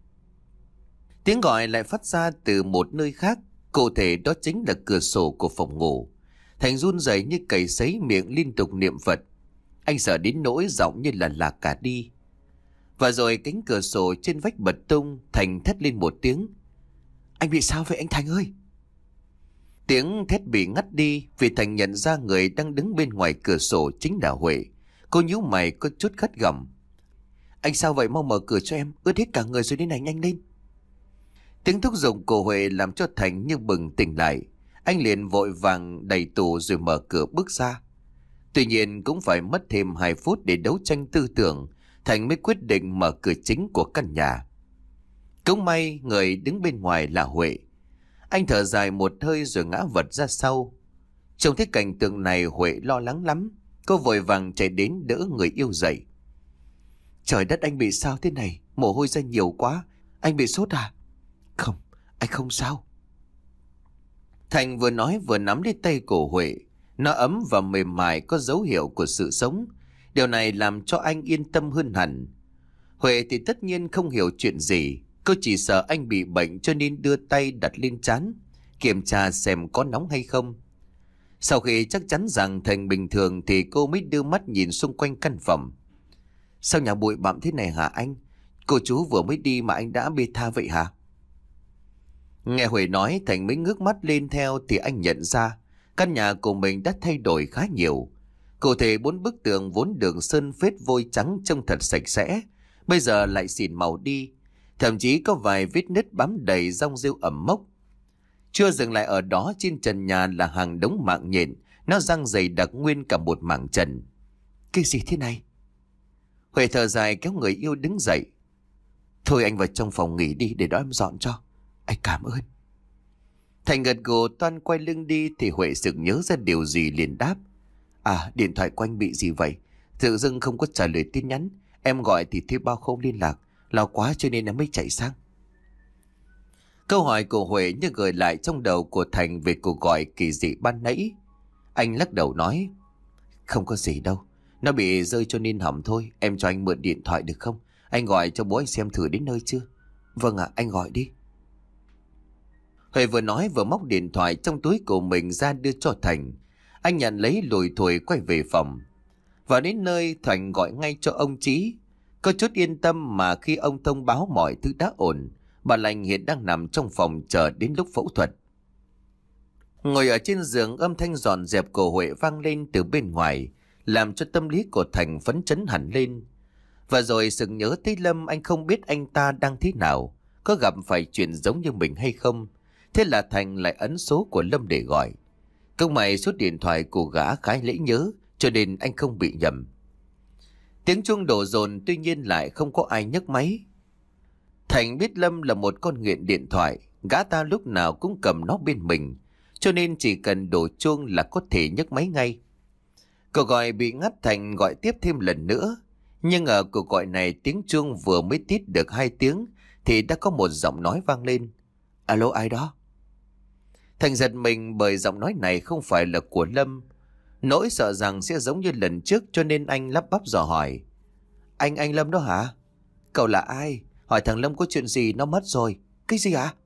Tiếng gọi lại phát ra từ một nơi khác, cụ thể đó chính là cửa sổ của phòng ngủ. Thành run rẩy như cầy sấy, miệng liên tục niệm Phật. Anh sợ đến nỗi giọng như là lạc cả đi. Và rồi cánh cửa sổ trên vách bật tung, Thành thét lên một tiếng. Anh bị sao vậy anh Thành ơi? Tiếng thét bị ngắt đi vì Thành nhận ra người đang đứng bên ngoài cửa sổ chính là Huệ. Cô nhíu mày có chút gắt gỏng. Anh sao vậy, mau mở cửa cho em, ướt hết cả người rồi đây này, nhanh lên. Tiếng thúc giục của Huệ làm cho Thành như bừng tỉnh lại. Anh liền vội vàng đẩy tủ rồi mở cửa bước ra. Tuy nhiên cũng phải mất thêm hai phút để đấu tranh tư tưởng, Thành mới quyết định mở cửa chính của căn nhà. Cũng may người đứng bên ngoài là Huệ. Anh thở dài một hơi rồi ngã vật ra sau. Trông thấy cảnh tượng này, Huệ lo lắng lắm. Cô vội vàng chạy đến đỡ người yêu dậy. Trời đất, anh bị sao thế này? Mồ hôi ra nhiều quá. Anh bị sốt à? Không, anh không sao. Thành vừa nói vừa nắm lấy tay của Huệ. Nó ấm và mềm mại, có dấu hiệu của sự sống. Điều này làm cho anh yên tâm hơn hẳn. Huệ thì tất nhiên không hiểu chuyện gì. Cô chỉ sợ anh bị bệnh cho nên đưa tay đặt lên trán, kiểm tra xem có nóng hay không. Sau khi chắc chắn rằng Thành bình thường thì cô mới đưa mắt nhìn xung quanh căn phòng. Sao nhà bụi bặm thế này hả anh? Cô chú vừa mới đi mà anh đã bê tha vậy hả? Nghe Huệ nói, Thành mới ngước mắt lên theo thì anh nhận ra căn nhà của mình đã thay đổi khá nhiều. Cụ thể bốn bức tường vốn đường sơn phết vôi trắng trông thật sạch sẽ, bây giờ lại xỉn màu đi. Thậm chí có vài vết nứt bám đầy rong rêu ẩm mốc. Chưa dừng lại ở đó, trên trần nhà là hàng đống mạng nhện, nó răng dày đặc nguyên cả một mảng trần. Cái gì thế này? Huệ thở dài kéo người yêu đứng dậy. Thôi anh vào trong phòng nghỉ đi, để đó em dọn cho. Anh cảm ơn. Thành gật gù toan quay lưng đi thì Huệ sực nhớ ra điều gì liền đáp. À, điện thoại của anh bị gì vậy? Tự dưng không có trả lời tin nhắn. Em gọi thì thuê bao không liên lạc. Lo quá cho nên em mới chạy sang. Câu hỏi của Huệ như gợi lại trong đầu của Thành về cuộc gọi kỳ dị ban nãy. Anh lắc đầu nói. Không có gì đâu. Nó bị rơi cho nên hỏng thôi. Em cho anh mượn điện thoại được không? Anh gọi cho bố anh xem thử đến nơi chưa. Vâng ạ, à, anh gọi đi. Huệ vừa nói vừa móc điện thoại trong túi của mình ra đưa cho Thành. Anh nhận lấy lùi thủi quay về phòng. Vào đến nơi, Thành gọi ngay cho ông Chí. Có chút yên tâm mà khi ông thông báo mọi thứ đã ổn, bà lành hiện đang nằm trong phòng chờ đến lúc phẫu thuật. Ngồi ở trên giường, âm thanh dọn dẹp của Huệ vang lên từ bên ngoài, làm cho tâm lý của Thành phấn chấn hẳn lên. Và rồi sực nhớ tới Lâm, anh không biết anh ta đang thế nào, có gặp phải chuyện giống như mình hay không. Thế là Thành lại ấn số của Lâm để gọi. Công mày số điện thoại của gã khá dễ nhớ, cho nên anh không bị nhầm. Tiếng chuông đổ dồn, tuy nhiên lại không có ai nhấc máy. Thành biết Lâm là một con nghiện điện thoại, gã ta lúc nào cũng cầm nó bên mình, cho nên chỉ cần đổ chuông là có thể nhấc máy ngay. Cuộc gọi bị ngắt, Thành gọi tiếp thêm lần nữa. Nhưng ở cuộc gọi này, tiếng chuông vừa mới tít được hai tiếng thì đã có một giọng nói vang lên. Alo, ai đó? Thành giật mình bởi giọng nói này không phải là của Lâm. Nỗi sợ rằng sẽ giống như lần trước cho nên anh lắp bắp dò hỏi. Anh, anh Lâm đó hả? Cậu là ai? Hỏi thằng Lâm có chuyện gì, nó mất rồi. Cái gì hả?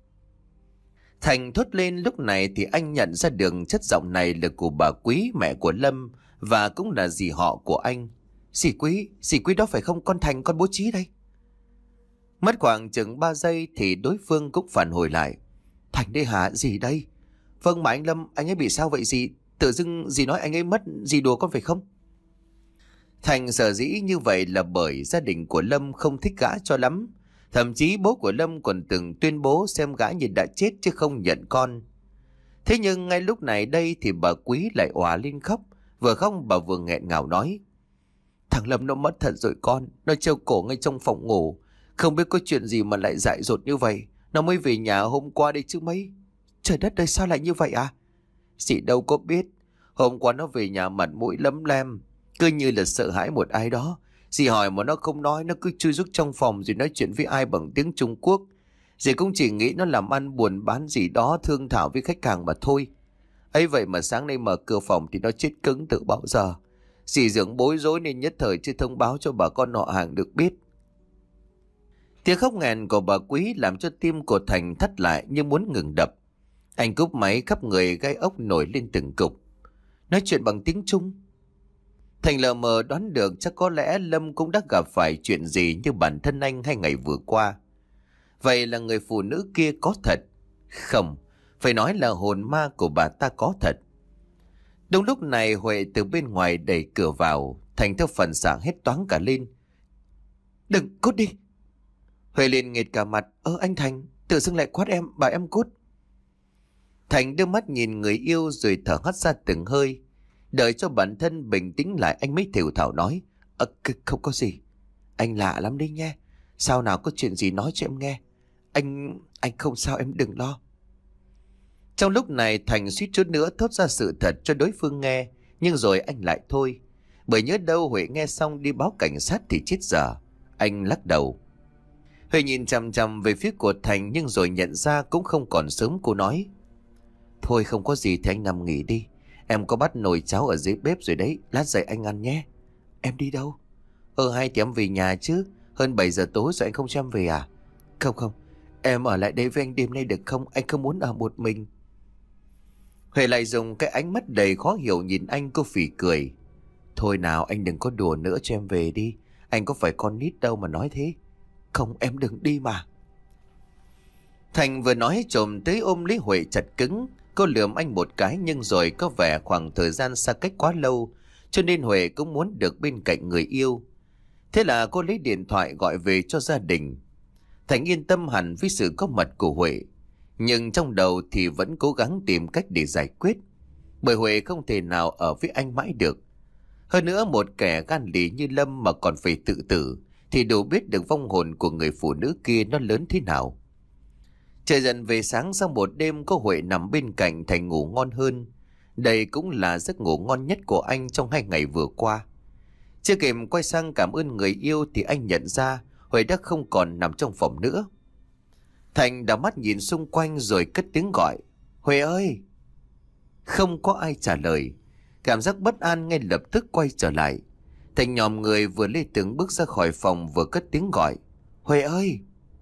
Thành thốt lên. Lúc này thì anh nhận ra được chất giọng này là của bà Quý, mẹ của Lâm, và cũng là dì họ của anh. Dì Quý, dì Quý đó phải không? Con Thành, con bố Trí đây. Mất khoảng chừng ba giây thì đối phương cũng phản hồi lại. Thành đây hả? Dì đây. Vâng mà anh Lâm, anh ấy bị sao vậy dì? Tự dưng dì nói anh ấy mất, dì đùa con phải không? Thành sở dĩ như vậy là bởi gia đình của Lâm không thích gã cho lắm. Thậm chí bố của Lâm còn từng tuyên bố xem gã như đã chết chứ không nhận con. Thế nhưng ngay lúc này đây thì bà Quý lại òa lên khóc. Vừa khóc bà vừa nghẹn ngào nói. Thằng Lâm nó mất thật rồi con. Nó treo cổ ngay trong phòng ngủ. Không biết có chuyện gì mà lại dại dột như vậy. Nó mới về nhà hôm qua đây chứ mấy. Trời đất ơi, sao lại như vậy à? Dì đâu có biết. Hôm qua nó về nhà mặt mũi lấm lem, cứ như là sợ hãi một ai đó. Dì hỏi mà nó không nói, nó cứ chui rúc trong phòng rồi nói chuyện với ai bằng tiếng Trung Quốc. Dì cũng chỉ nghĩ nó làm ăn buồn bán gì đó thương thảo với khách hàng mà thôi. Ấy vậy mà sáng nay mở cửa phòng thì nó chết cứng từ bao giờ. Dì dưỡng bối rối nên nhất thời chưa thông báo cho bà con họ hàng được biết. Tiếng khóc nghẹn của bà Quý làm cho tim của Thành thắt lại như muốn ngừng đập. Anh cúp máy, khắp người gai ốc nổi lên từng cục. Nói chuyện bằng tiếng Trung. Thành lờ mờ đoán được chắc có lẽ Lâm cũng đã gặp phải chuyện gì như bản thân anh hai ngày vừa qua. Vậy là người phụ nữ kia có thật? Không, phải nói là hồn ma của bà ta có thật. Đúng lúc này Huệ từ bên ngoài đẩy cửa vào. Thành theo phần xạ hết toáng cả lên. Đừng, cút đi. Huệ liền nghệt cả mặt. Ơ anh Thành, tự dưng lại quát em, bảo em cút. Thành đưa mắt nhìn người yêu rồi thở hắt ra từng hơi. Đợi cho bản thân bình tĩnh lại anh mới thều thào nói. Ờ, không có gì. Anh lạ lắm đấy nhé. Sao nào có chuyện gì nói cho em nghe. Anh, anh không sao, em đừng lo. Trong lúc này Thành suýt chút nữa thốt ra sự thật cho đối phương nghe. Nhưng rồi anh lại thôi. Bởi nhớ đâu Huệ nghe xong đi báo cảnh sát thì chết dở. Anh lắc đầu. Huệ nhìn chằm chằm về phía của Thành nhưng rồi nhận ra cũng không còn sớm. Cô nói. Thôi không có gì thì anh nằm nghỉ đi. Em có bắt nồi cháo ở dưới bếp rồi đấy. Lát dậy anh ăn nhé. Em đi đâu? Ờ hay thì em về nhà chứ. Hơn bảy giờ tối rồi anh không cho em về à? Không không. Em ở lại đây với anh đêm nay được không? Anh không muốn ở một mình. Huệ lại dùng cái ánh mắt đầy khó hiểu nhìn anh. Cô phì cười. Thôi nào anh đừng có đùa nữa, cho em về đi. Anh có phải con nít đâu mà nói thế. Không, em đừng đi mà. Thành vừa nói trồm tới ôm lấy Huệ chặt cứng. Cô lườm anh một cái nhưng rồi có vẻ khoảng thời gian xa cách quá lâu, cho nên Huệ cũng muốn được bên cạnh người yêu. Thế là cô lấy điện thoại gọi về cho gia đình. Thành yên tâm hẳn với sự có mặt của Huệ, nhưng trong đầu thì vẫn cố gắng tìm cách để giải quyết. Bởi Huệ không thể nào ở với anh mãi được. Hơn nữa một kẻ gan lì như Lâm mà còn phải tự tử thì đủ biết được vong hồn của người phụ nữ kia nó lớn thế nào. Trời dần về sáng, sau một đêm có Huệ nằm bên cạnh Thành ngủ ngon hơn. Đây cũng là giấc ngủ ngon nhất của anh trong hai ngày vừa qua. Chưa kịp quay sang cảm ơn người yêu thì anh nhận ra Huệ đã không còn nằm trong phòng nữa. Thành đảo mắt nhìn xung quanh rồi cất tiếng gọi: "Huệ ơi!" Không có ai trả lời. Cảm giác bất an ngay lập tức quay trở lại. Thành nhòm người vừa lê từng bước ra khỏi phòng vừa cất tiếng gọi: "Huệ ơi!"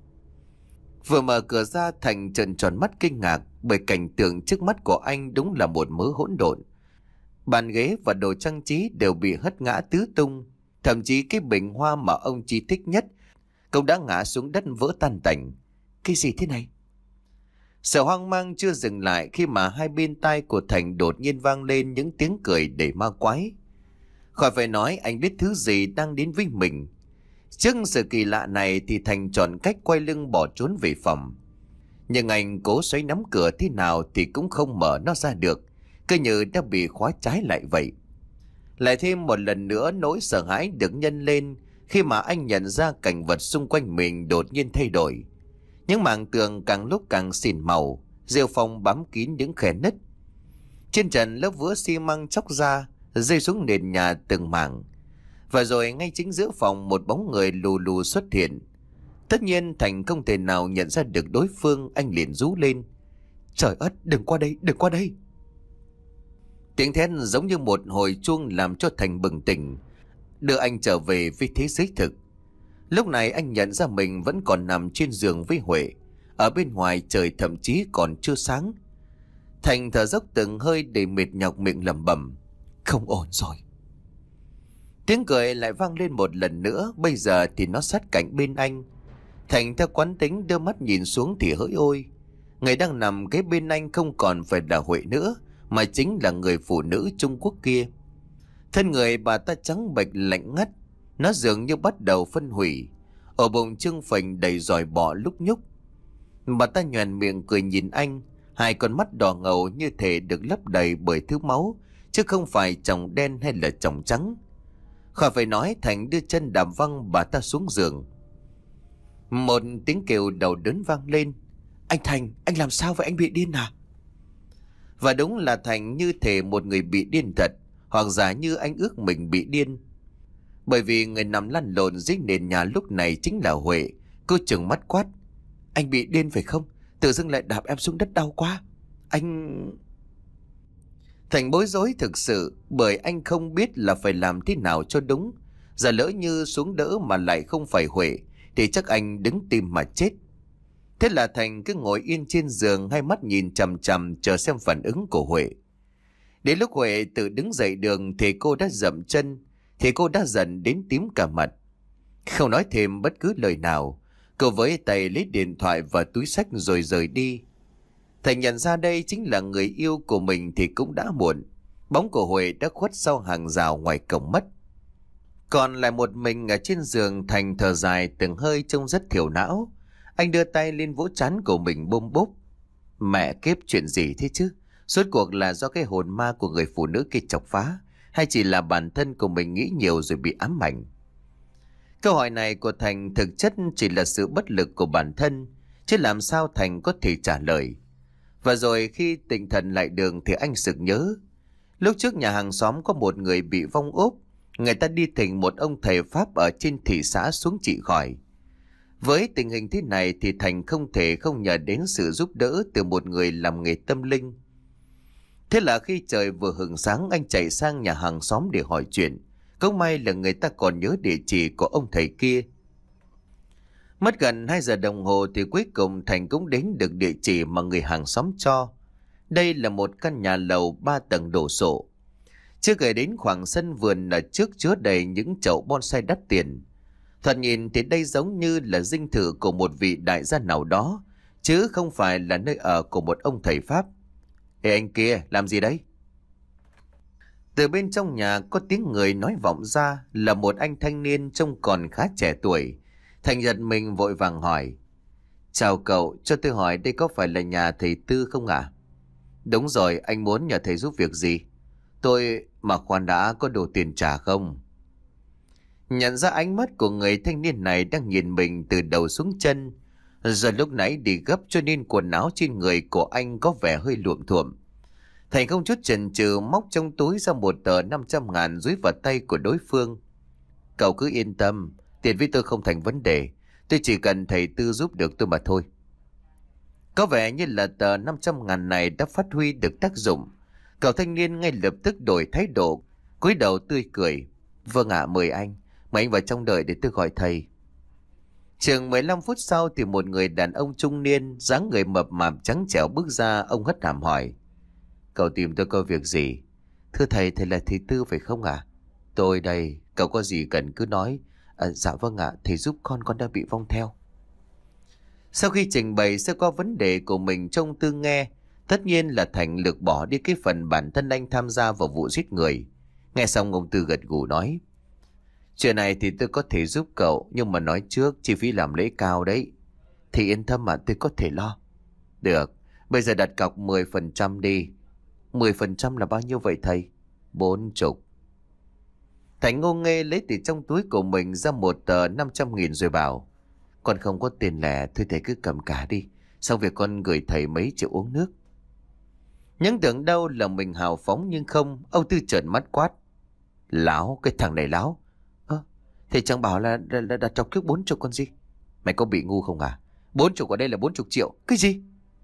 Vừa mở cửa ra, Thành trợn tròn mắt kinh ngạc bởi cảnh tượng trước mắt của anh đúng là một mớ hỗn độn. Bàn ghế và đồ trang trí đều bị hất ngã tứ tung. Thậm chí cái bình hoa mà ông Chi thích nhất cũng đã ngã xuống đất vỡ tan tành. Cái gì thế này? Sự hoang mang chưa dừng lại khi mà hai bên tai của Thành đột nhiên vang lên những tiếng cười đầy ma quái. Khỏi phải nói, anh biết thứ gì đang đến với mình. Trước sự kỳ lạ này thì Thành chọn cách quay lưng bỏ trốn về phòng. Nhưng anh cố xoáy nắm cửa thế nào thì cũng không mở nó ra được, cứ như đã bị khóa trái lại vậy. Lại thêm một lần nữa nỗi sợ hãi được nhân lên khi mà anh nhận ra cảnh vật xung quanh mình đột nhiên thay đổi. Những mảng tường càng lúc càng xỉn màu, rêu phong bám kín những khe nứt. Trên trần lớp vữa xi măng chóc ra, rơi xuống nền nhà từng mảng. Và rồi ngay chính giữa phòng một bóng người lù lù xuất hiện. Tất nhiên Thành không thể nào nhận ra được đối phương, anh liền rú lên: "Trời ơi, đừng qua đây, đừng qua đây!" Tiếng thét giống như một hồi chuông làm cho Thành bừng tỉnh, đưa anh trở về với thế giới thực. Lúc này anh nhận ra mình vẫn còn nằm trên giường với Huệ. Ở bên ngoài trời thậm chí còn chưa sáng. Thành thở dốc từng hơi để mệt nhọc, miệng lẩm bẩm: "Không ổn rồi." Tiếng cười lại vang lên một lần nữa, bây giờ thì nó sát cạnh bên anh. Thành theo quán tính đưa mắt nhìn xuống thì hỡi ôi, người đang nằm kế bên anh không còn phải là Huệ nữa, mà chính là người phụ nữ Trung Quốc kia. Thân người bà ta trắng bệch lạnh ngắt, nó dường như bắt đầu phân hủy. Ở bụng trương phình đầy giòi bọ lúc nhúc. Bà ta nhoẻn miệng cười nhìn anh, hai con mắt đỏ ngầu như thể được lấp đầy bởi thứ máu, chứ không phải tròng đen hay là tròng trắng. Khỏi phải nói, Thành đưa chân đạp văng bà ta xuống giường. Một tiếng kêu đầu đớn vang lên: "Anh Thành, anh làm sao vậy, anh bị điên à?" Và đúng là Thành như thể một người bị điên thật, hoặc giả như anh ước mình bị điên. Bởi vì người nằm lăn lộn dưới nền nhà lúc này chính là Huệ. Cô trừng mắt quát: "Anh bị điên phải không? Tự dưng lại đạp em xuống đất, đau quá. Anh..." Thành bối rối thực sự, bởi anh không biết là phải làm thế nào cho đúng. Giờ lỡ như xuống đỡ mà lại không phải Huệ thì chắc anh đứng tim mà chết. Thế là Thành cứ ngồi yên trên giường, hai mắt nhìn chằm chằm chờ xem phản ứng của Huệ. Đến lúc Huệ tự đứng dậy đường thì cô đã dậm chân, thì cô đã giận đến tím cả mặt. Không nói thêm bất cứ lời nào, cô với tay lấy điện thoại và túi xách rồi rời đi. Thành nhận ra đây chính là người yêu của mình thì cũng đã muộn. Bóng của Huệ đã khuất sau hàng rào ngoài cổng mất. Còn lại một mình ở trên giường, Thành thở dài từng hơi trông rất thiểu não. Anh đưa tay lên vỗ trán của mình bôm bốp: "Mẹ kiếp, chuyện gì thế chứ? Suốt cuộc là do cái hồn ma của người phụ nữ kia chọc phá, hay chỉ là bản thân của mình nghĩ nhiều rồi bị ám ảnh?" Câu hỏi này của Thành thực chất chỉ là sự bất lực của bản thân, chứ làm sao Thành có thể trả lời. Và rồi khi tỉnh thần lại đường thì anh sực nhớ. Lúc trước nhà hàng xóm có một người bị vong ốp. Người ta đi thỉnh một ông thầy Pháp ở trên thị xã xuống trị khỏi. Với tình hình thế này thì Thành không thể không nhờ đến sự giúp đỡ từ một người làm nghề tâm linh. Thế là khi trời vừa hửng sáng, anh chạy sang nhà hàng xóm để hỏi chuyện. Cũng may là người ta còn nhớ địa chỉ của ông thầy kia. Mất gần hai giờ đồng hồ thì cuối cùng Thành cũng đến được địa chỉ mà người hàng xóm cho. Đây là một căn nhà lầu ba tầng đổ sộ. Chưa kể đến khoảng sân vườn ở trước chứa đầy những chậu bonsai đắt tiền. Thoạt nhìn thì đây giống như là dinh thự của một vị đại gia nào đó, chứ không phải là nơi ở của một ông thầy Pháp. Ê anh kia, làm gì đấy? Từ bên trong nhà có tiếng người nói vọng ra, là một anh thanh niên trông còn khá trẻ tuổi. Thành giật mình vội vàng hỏi: Chào cậu, cho tôi hỏi đây có phải là nhà thầy Tư không ạ? À? Đúng rồi, anh muốn nhờ thầy giúp việc gì? Tôi, mà khoan đã, có đủ tiền trả không? Nhận ra ánh mắt của người thanh niên này đang nhìn mình từ đầu xuống chân. Giờ lúc nãy đi gấp cho nên quần áo trên người của anh có vẻ hơi luộm thuộm. Thành không chút chần chừ móc trong túi ra một tờ năm trăm ngàn dúi vào tay của đối phương. Cậu cứ yên tâm, tiền với tôi không thành vấn đề. Tôi chỉ cần thầy Tư giúp được tôi mà thôi. Có vẻ như là tờ năm trăm ngàn này đã phát huy được tác dụng. Cậu thanh niên ngay lập tức đổi thái độ, cúi đầu tươi cười. Vâng ạ, mời anh. Mời anh vào trong đợi để tôi gọi thầy. Chừng mười lăm phút sau thì một người đàn ông trung niên, dáng người mập mạp trắng trẻo bước ra. Ông hất hàm hỏi: Cậu tìm tôi có việc gì? Thưa thầy, thầy là thầy Tư phải không ạ? À? Tôi đây, cậu có gì cần cứ nói. À, dạ vâng ạ, thầy giúp con, con đã bị vong theo. Sau khi trình bày sơ qua vấn đề của mình cho ông Tư nghe, tất nhiên là Thành lược bỏ đi cái phần bản thân anh tham gia vào vụ giết người. Nghe xong ông Tư gật gù nói: Chuyện này thì tôi có thể giúp cậu, nhưng mà nói trước chi phí làm lễ cao đấy. Thì yên tâm mà, tôi có thể lo. Được, bây giờ đặt cọc mười phần trăm đi. Mười phần trăm là bao nhiêu vậy thầy? Bốn chục. Thành ngô nghê lấy từ trong túi của mình ra một tờ năm trăm nghìn rồi bảo: Con không có tiền lẻ, thôi thầy cứ cầm cả đi. Xong việc con gửi thầy mấy triệu uống nước. Nhưng tưởng đâu là mình hào phóng, nhưng không. Ông Tư trợn mắt quát: Láo, cái thằng này láo. Ơ, thầy chẳng bảo là, là, là đặt cọc trước bốn chục con gì? Mày có bị ngu không à? Bốn chục ở đây là bốn chục triệu. Cái gì?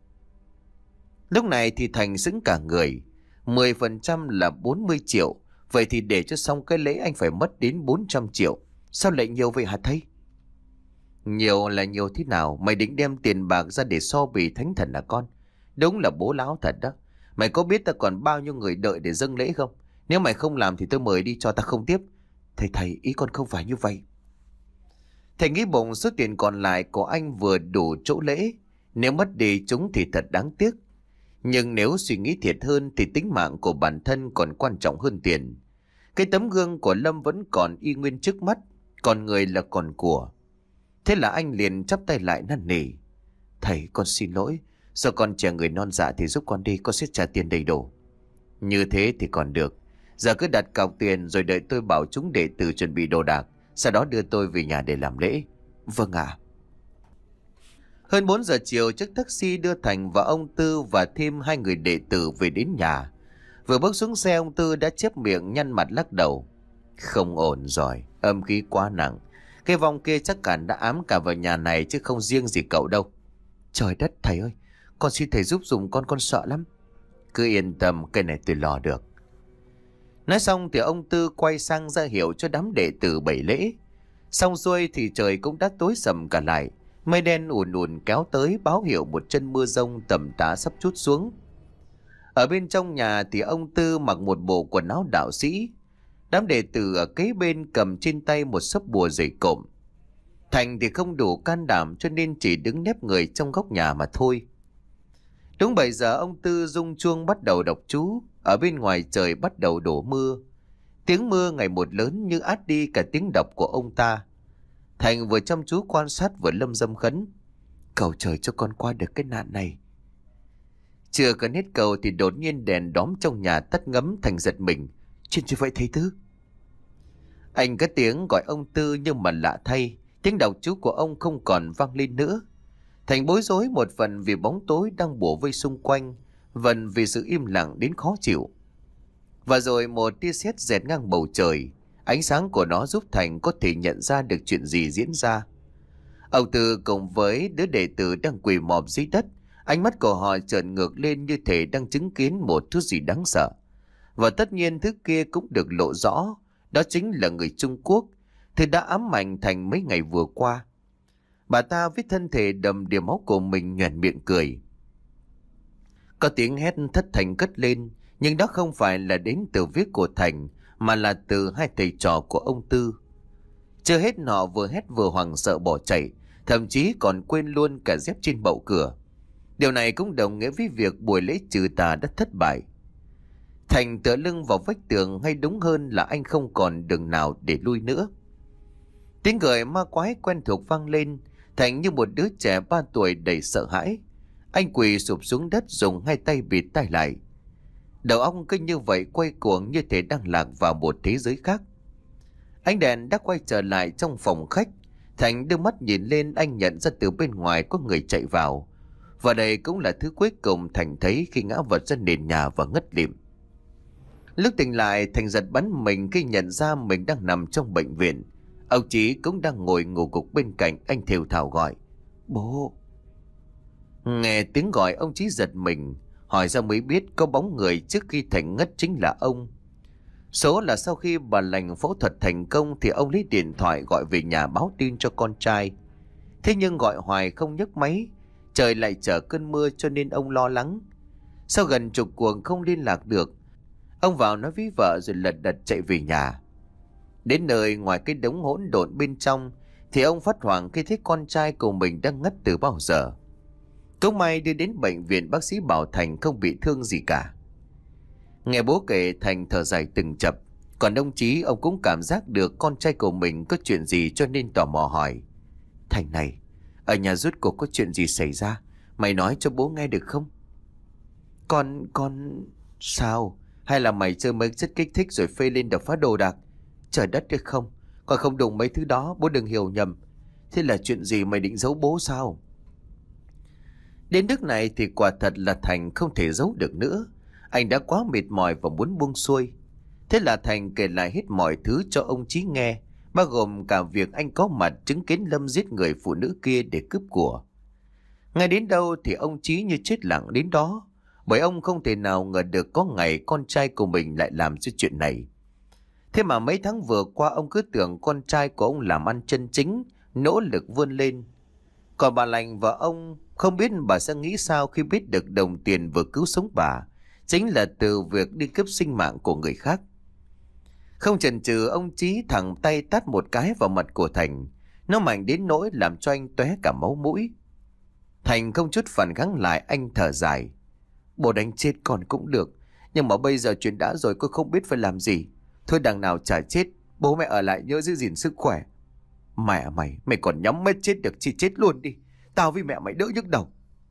Lúc này thì Thành sững cả người. Mười phần trăm là bốn mươi triệu. Vậy thì để cho xong cái lễ anh phải mất đến bốn trăm triệu. Sao lại nhiều vậy hả thầy? Nhiều là nhiều thế nào? Mày định đem tiền bạc ra để so bì thánh thần à con? Đúng là bố láo thật đó. Mày có biết ta còn bao nhiêu người đợi để dâng lễ không? Nếu mày không làm thì tôi mời đi, cho ta không tiếp. Thầy thầy, ý con không phải như vậy. Thầy nghĩ bụng số tiền còn lại của anh vừa đủ chỗ lễ. Nếu mất đi chúng thì thật đáng tiếc. Nhưng nếu suy nghĩ thiệt hơn thì tính mạng của bản thân còn quan trọng hơn tiền. Cái tấm gương của Lâm vẫn còn y nguyên trước mắt, còn người là còn của. Thế là anh liền chắp tay lại năn nỉ: Thầy, con xin lỗi. Do con trẻ người non dạ thì giúp con đi, con sẽ trả tiền đầy đủ. Như thế thì còn được. Giờ cứ đặt cọc tiền rồi đợi tôi bảo chúng đệ tử chuẩn bị đồ đạc, sau đó đưa tôi về nhà để làm lễ. Vâng ạ. À. Hơn bốn giờ chiều, chiếc taxi đưa Thành và ông Tư và thêm hai người đệ tử về đến nhà. Vừa bước xuống xe, ông Tư đã chép miệng nhăn mặt lắc đầu: Không ổn rồi, âm khí quá nặng. Cái vong kia chắc hẳn đã ám cả vào nhà này chứ không riêng gì cậu đâu. Trời đất thầy ơi, con xin thầy giúp dùm con, con sợ lắm. Cứ yên tâm, cái này tôi lo được. Nói xong thì ông Tư quay sang ra hiệu cho đám đệ tử bày lễ. Xong xuôi thì trời cũng đã tối sầm cả lại. Mây đen ùn ùn kéo tới báo hiệu một trận mưa rông tầm tã sắp trút xuống. Ở bên trong nhà thì ông Tư mặc một bộ quần áo đạo sĩ. Đám đệ tử ở kế bên cầm trên tay một xấp bùa dày cộm. Thành thì không đủ can đảm cho nên chỉ đứng nép người trong góc nhà mà thôi. Đúng bảy giờ ông Tư rung chuông bắt đầu đọc chú. Ở bên ngoài trời bắt đầu đổ mưa. Tiếng mưa ngày một lớn như át đi cả tiếng đọc của ông ta. Thành vừa chăm chú quan sát vừa lâm dâm khấn: Cầu trời cho con qua được cái nạn này. Chưa cần hết cầu thì đột nhiên đèn đóm trong nhà tắt ngấm. Thành giật mình: Chuyện gì vậy thầy Tư? Anh cất tiếng gọi ông Tư, nhưng mà lạ thay, tiếng đọc chú của ông không còn vang lên nữa. Thành bối rối, một phần vì bóng tối đang bủa vây xung quanh, phần vì sự im lặng đến khó chịu. Và rồi một tia sét dẹt ngang bầu trời. Ánh sáng của nó giúp Thành có thể nhận ra được chuyện gì diễn ra. Ông Tư cùng với đứa đệ tử đang quỳ mọp dưới đất, ánh mắt của họ trợn ngược lên như thể đang chứng kiến một thứ gì đáng sợ. Và tất nhiên thứ kia cũng được lộ rõ, đó chính là người Trung Quốc, thứ đã ám ảnh Thành mấy ngày vừa qua. Bà ta với thân thể đầm đìa máu của mình nhoẻn miệng cười. Có tiếng hét thất thanh cất lên, nhưng đó không phải là đến từ viết của Thành, mà là từ hai thầy trò của ông Tư. Chưa hết, họ vừa hét vừa hoảng sợ bỏ chạy, thậm chí còn quên luôn cả dép trên bậu cửa. Điều này cũng đồng nghĩa với việc buổi lễ trừ tà đã thất bại. Thành tựa lưng vào vách tường, hay đúng hơn là anh không còn đường nào để lui nữa. Tiếng cười ma quái quen thuộc vang lên. Thành như một đứa trẻ ba tuổi đầy sợ hãi. Anh quỳ sụp xuống đất, dùng hai tay bịt tai lại. Đầu óc cứ như vậy quay cuồng, như thể đang lạc vào một thế giới khác. Ánh đèn đã quay trở lại trong phòng khách. Thành đưa mắt nhìn lên, anh nhận ra từ bên ngoài có người chạy vào. Và đây cũng là thứ cuối cùng Thành thấy khi ngã vật ra nền nhà và ngất lịm. Lúc tỉnh lại, Thành giật bắn mình khi nhận ra mình đang nằm trong bệnh viện. Ông Chí cũng đang ngồi ngủ gục bên cạnh. Anh thều thào gọi: "Bố." Nghe tiếng gọi, ông Chí giật mình, hỏi ra mới biết có bóng người trước khi Thành ngất chính là ông. Số là sau khi bà lành phẫu thuật thành công thì ông lấy điện thoại gọi về nhà báo tin cho con trai. Thế nhưng gọi hoài không nhấc máy, trời lại chở cơn mưa cho nên ông lo lắng. Sau gần chục cuộc không liên lạc được, ông vào nói với vợ rồi lật đật chạy về nhà. Đến nơi, ngoài cái đống hỗn độn bên trong thì ông phát hoảng khi thấy con trai của mình đang ngất từ bao giờ. Cũng may đưa đến bệnh viện, bác sĩ bảo Thành không bị thương gì cả. Nghe bố kể, Thành thở dài từng chập. Còn ông Chí, ông cũng cảm giác được con trai của mình có chuyện gì cho nên tò mò hỏi: "Thành này, ở nhà rốt cuộc có chuyện gì xảy ra? Mày nói cho bố nghe được không?" Con, con... Sao? Hay là mày chơi mấy chất kích thích rồi phê lên đập phá đồ đạc? Trời đất ơi không, con không đụng mấy thứ đó, bố đừng hiểu nhầm. Thế là chuyện gì, mày định giấu bố sao? Đến nước này thì quả thật là Thành không thể giấu được nữa. Anh đã quá mệt mỏi và muốn buông xuôi. Thế là Thành kể lại hết mọi thứ cho ông Chí nghe, bao gồm cả việc anh có mặt chứng kiến Lâm giết người phụ nữ kia để cướp của. Ngay đến đâu thì ông Chí như chết lặng đến đó, bởi ông không thể nào ngờ được có ngày con trai của mình lại làm ra chuyện này. Thế mà mấy tháng vừa qua ông cứ tưởng con trai của ông làm ăn chân chính, nỗ lực vươn lên. Còn bà lành và ông không biết bà sẽ nghĩ sao khi biết được đồng tiền vừa cứu sống bà chính là từ việc đi cướp sinh mạng của người khác. Không chần chừ, ông Chí thẳng tay tát một cái vào mặt của Thành. Nó mạnh đến nỗi làm cho anh tóe cả máu mũi. Thành không chút phản kháng lại, anh thở dài: "Bố đánh chết con cũng được, nhưng mà bây giờ chuyện đã rồi, con không biết phải làm gì. Thôi đằng nào chả chết, bố mẹ ở lại nhớ giữ gìn sức khỏe." "Mẹ mày, mày còn nhắm mắt chết được thì chết luôn đi. Tao với mẹ mày đỡ nhức đầu."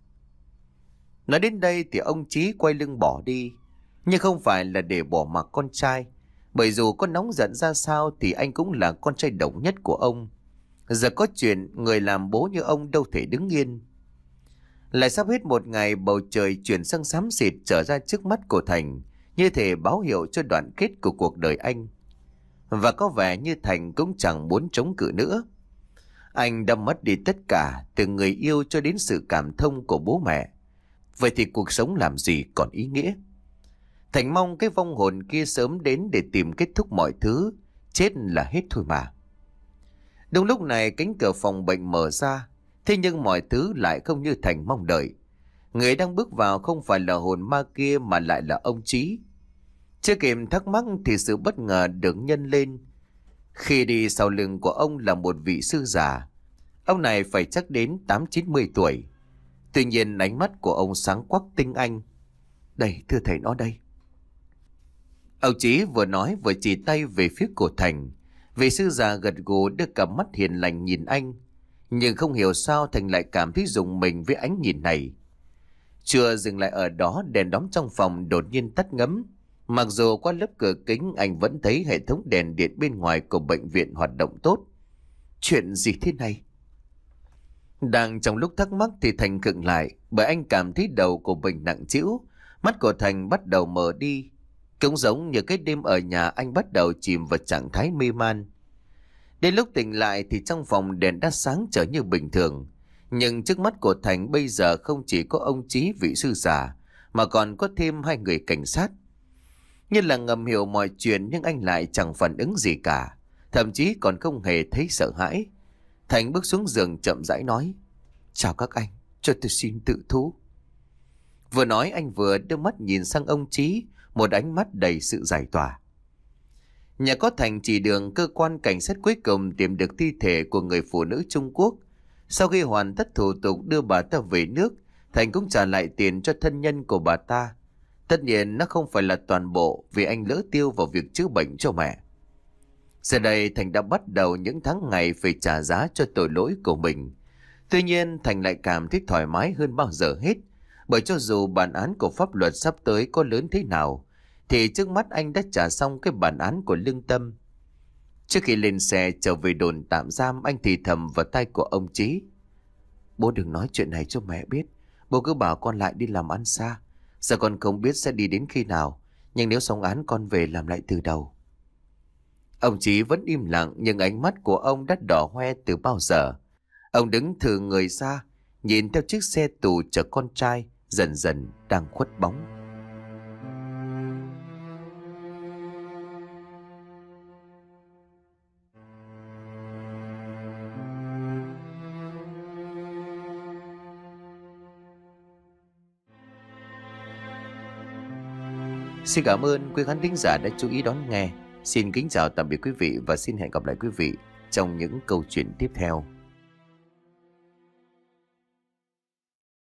Nói đến đây thì ông Chí quay lưng bỏ đi. Nhưng không phải là để bỏ mặc con trai, bởi dù có nóng giận ra sao thì anh cũng là con trai độc nhất của ông. Giờ có chuyện, người làm bố như ông đâu thể đứng yên. Lại sắp hết một ngày, bầu trời chuyển sang xám xịt trở ra trước mắt của Thành, như thể báo hiệu cho đoạn kết của cuộc đời anh. Và có vẻ như Thành cũng chẳng muốn chống cự nữa. Anh đã mất đi tất cả, từ người yêu cho đến sự cảm thông của bố mẹ. Vậy thì cuộc sống làm gì còn ý nghĩa? Thành mong cái vong hồn kia sớm đến để tìm kết thúc mọi thứ. Chết là hết thôi mà. Đúng lúc này, cánh cửa phòng bệnh mở ra. Thế nhưng mọi thứ lại không như Thành mong đợi. Người đang bước vào không phải là hồn ma kia mà lại là ông Chí. Chưa kịp thắc mắc thì sự bất ngờ được nhân lên. Khi đi sau lưng của ông là một vị sư già. Ông này phải chắc đến tám chín mươi tuổi. Tuy nhiên ánh mắt của ông sáng quắc tinh anh. "Đây, thưa thầy, nó đây." Ông Chí vừa nói vừa chỉ tay về phía của Thành. Vị sư già gật gù, đưa cặp mắt hiền lành nhìn anh. Nhưng không hiểu sao Thành lại cảm thấy rùng mình với ánh nhìn này. Chưa dừng lại ở đó, đèn đóm trong phòng đột nhiên tắt ngấm. Mặc dù qua lớp cửa kính anh vẫn thấy hệ thống đèn điện bên ngoài của bệnh viện hoạt động tốt. Chuyện gì thế này? Đang trong lúc thắc mắc thì Thành khựng lại, bởi anh cảm thấy đầu của mình nặng trĩu. Mắt của Thành bắt đầu mở đi. Cũng giống như cái đêm ở nhà, anh bắt đầu chìm vào trạng thái mê man. Đến lúc tỉnh lại thì trong phòng đèn đã sáng trở như bình thường. Nhưng trước mắt của Thành bây giờ không chỉ có ông Chí vị sư già, mà còn có thêm hai người cảnh sát. Như là ngầm hiểu mọi chuyện, nhưng anh lại chẳng phản ứng gì cả, thậm chí còn không hề thấy sợ hãi. Thành bước xuống giường chậm rãi nói: "Chào các anh, cho tôi xin tự thú." Vừa nói anh vừa đưa mắt nhìn sang ông Chí, một ánh mắt đầy sự giải tỏa. Nhà có Thành chỉ đường, cơ quan cảnh sát cuối cùng tìm được thi thể của người phụ nữ Trung Quốc. Sau khi hoàn tất thủ tục đưa bà ta về nước Thành cũng trả lại tiền cho thân nhân của bà ta. Tất nhiên nó không phải là toàn bộ, vì anh lỡ tiêu vào việc chữa bệnh cho mẹ. Giờ đây Thành đã bắt đầu những tháng ngày phải trả giá cho tội lỗi của mình. Tuy nhiên Thành lại cảm thấy thoải mái hơn bao giờ hết, bởi cho dù bản án của pháp luật sắp tới có lớn thế nào, thì trước mắt anh đã trả xong cái bản án của lương tâm. Trước khi lên xe trở về đồn tạm giam, anh thì thầm vào tai của ông Chí: Bố đừng nói chuyện này cho mẹ biết. Bố cứ bảo con lại đi làm ăn xa. Giờ con không biết sẽ đi đến khi nào, nhưng nếu xong án con về làm lại từ đầu. Ông Chí vẫn im lặng, nhưng ánh mắt của ông đã đỏ hoe từ bao giờ. Ông đứng thừ người ra, nhìn theo chiếc xe tù chở con trai dần dần đang khuất bóng. Xin cảm ơn quý khán thính giả đã chú ý đón nghe. Xin kính chào tạm biệt quý vị và xin hẹn gặp lại quý vị trong những câu chuyện tiếp theo.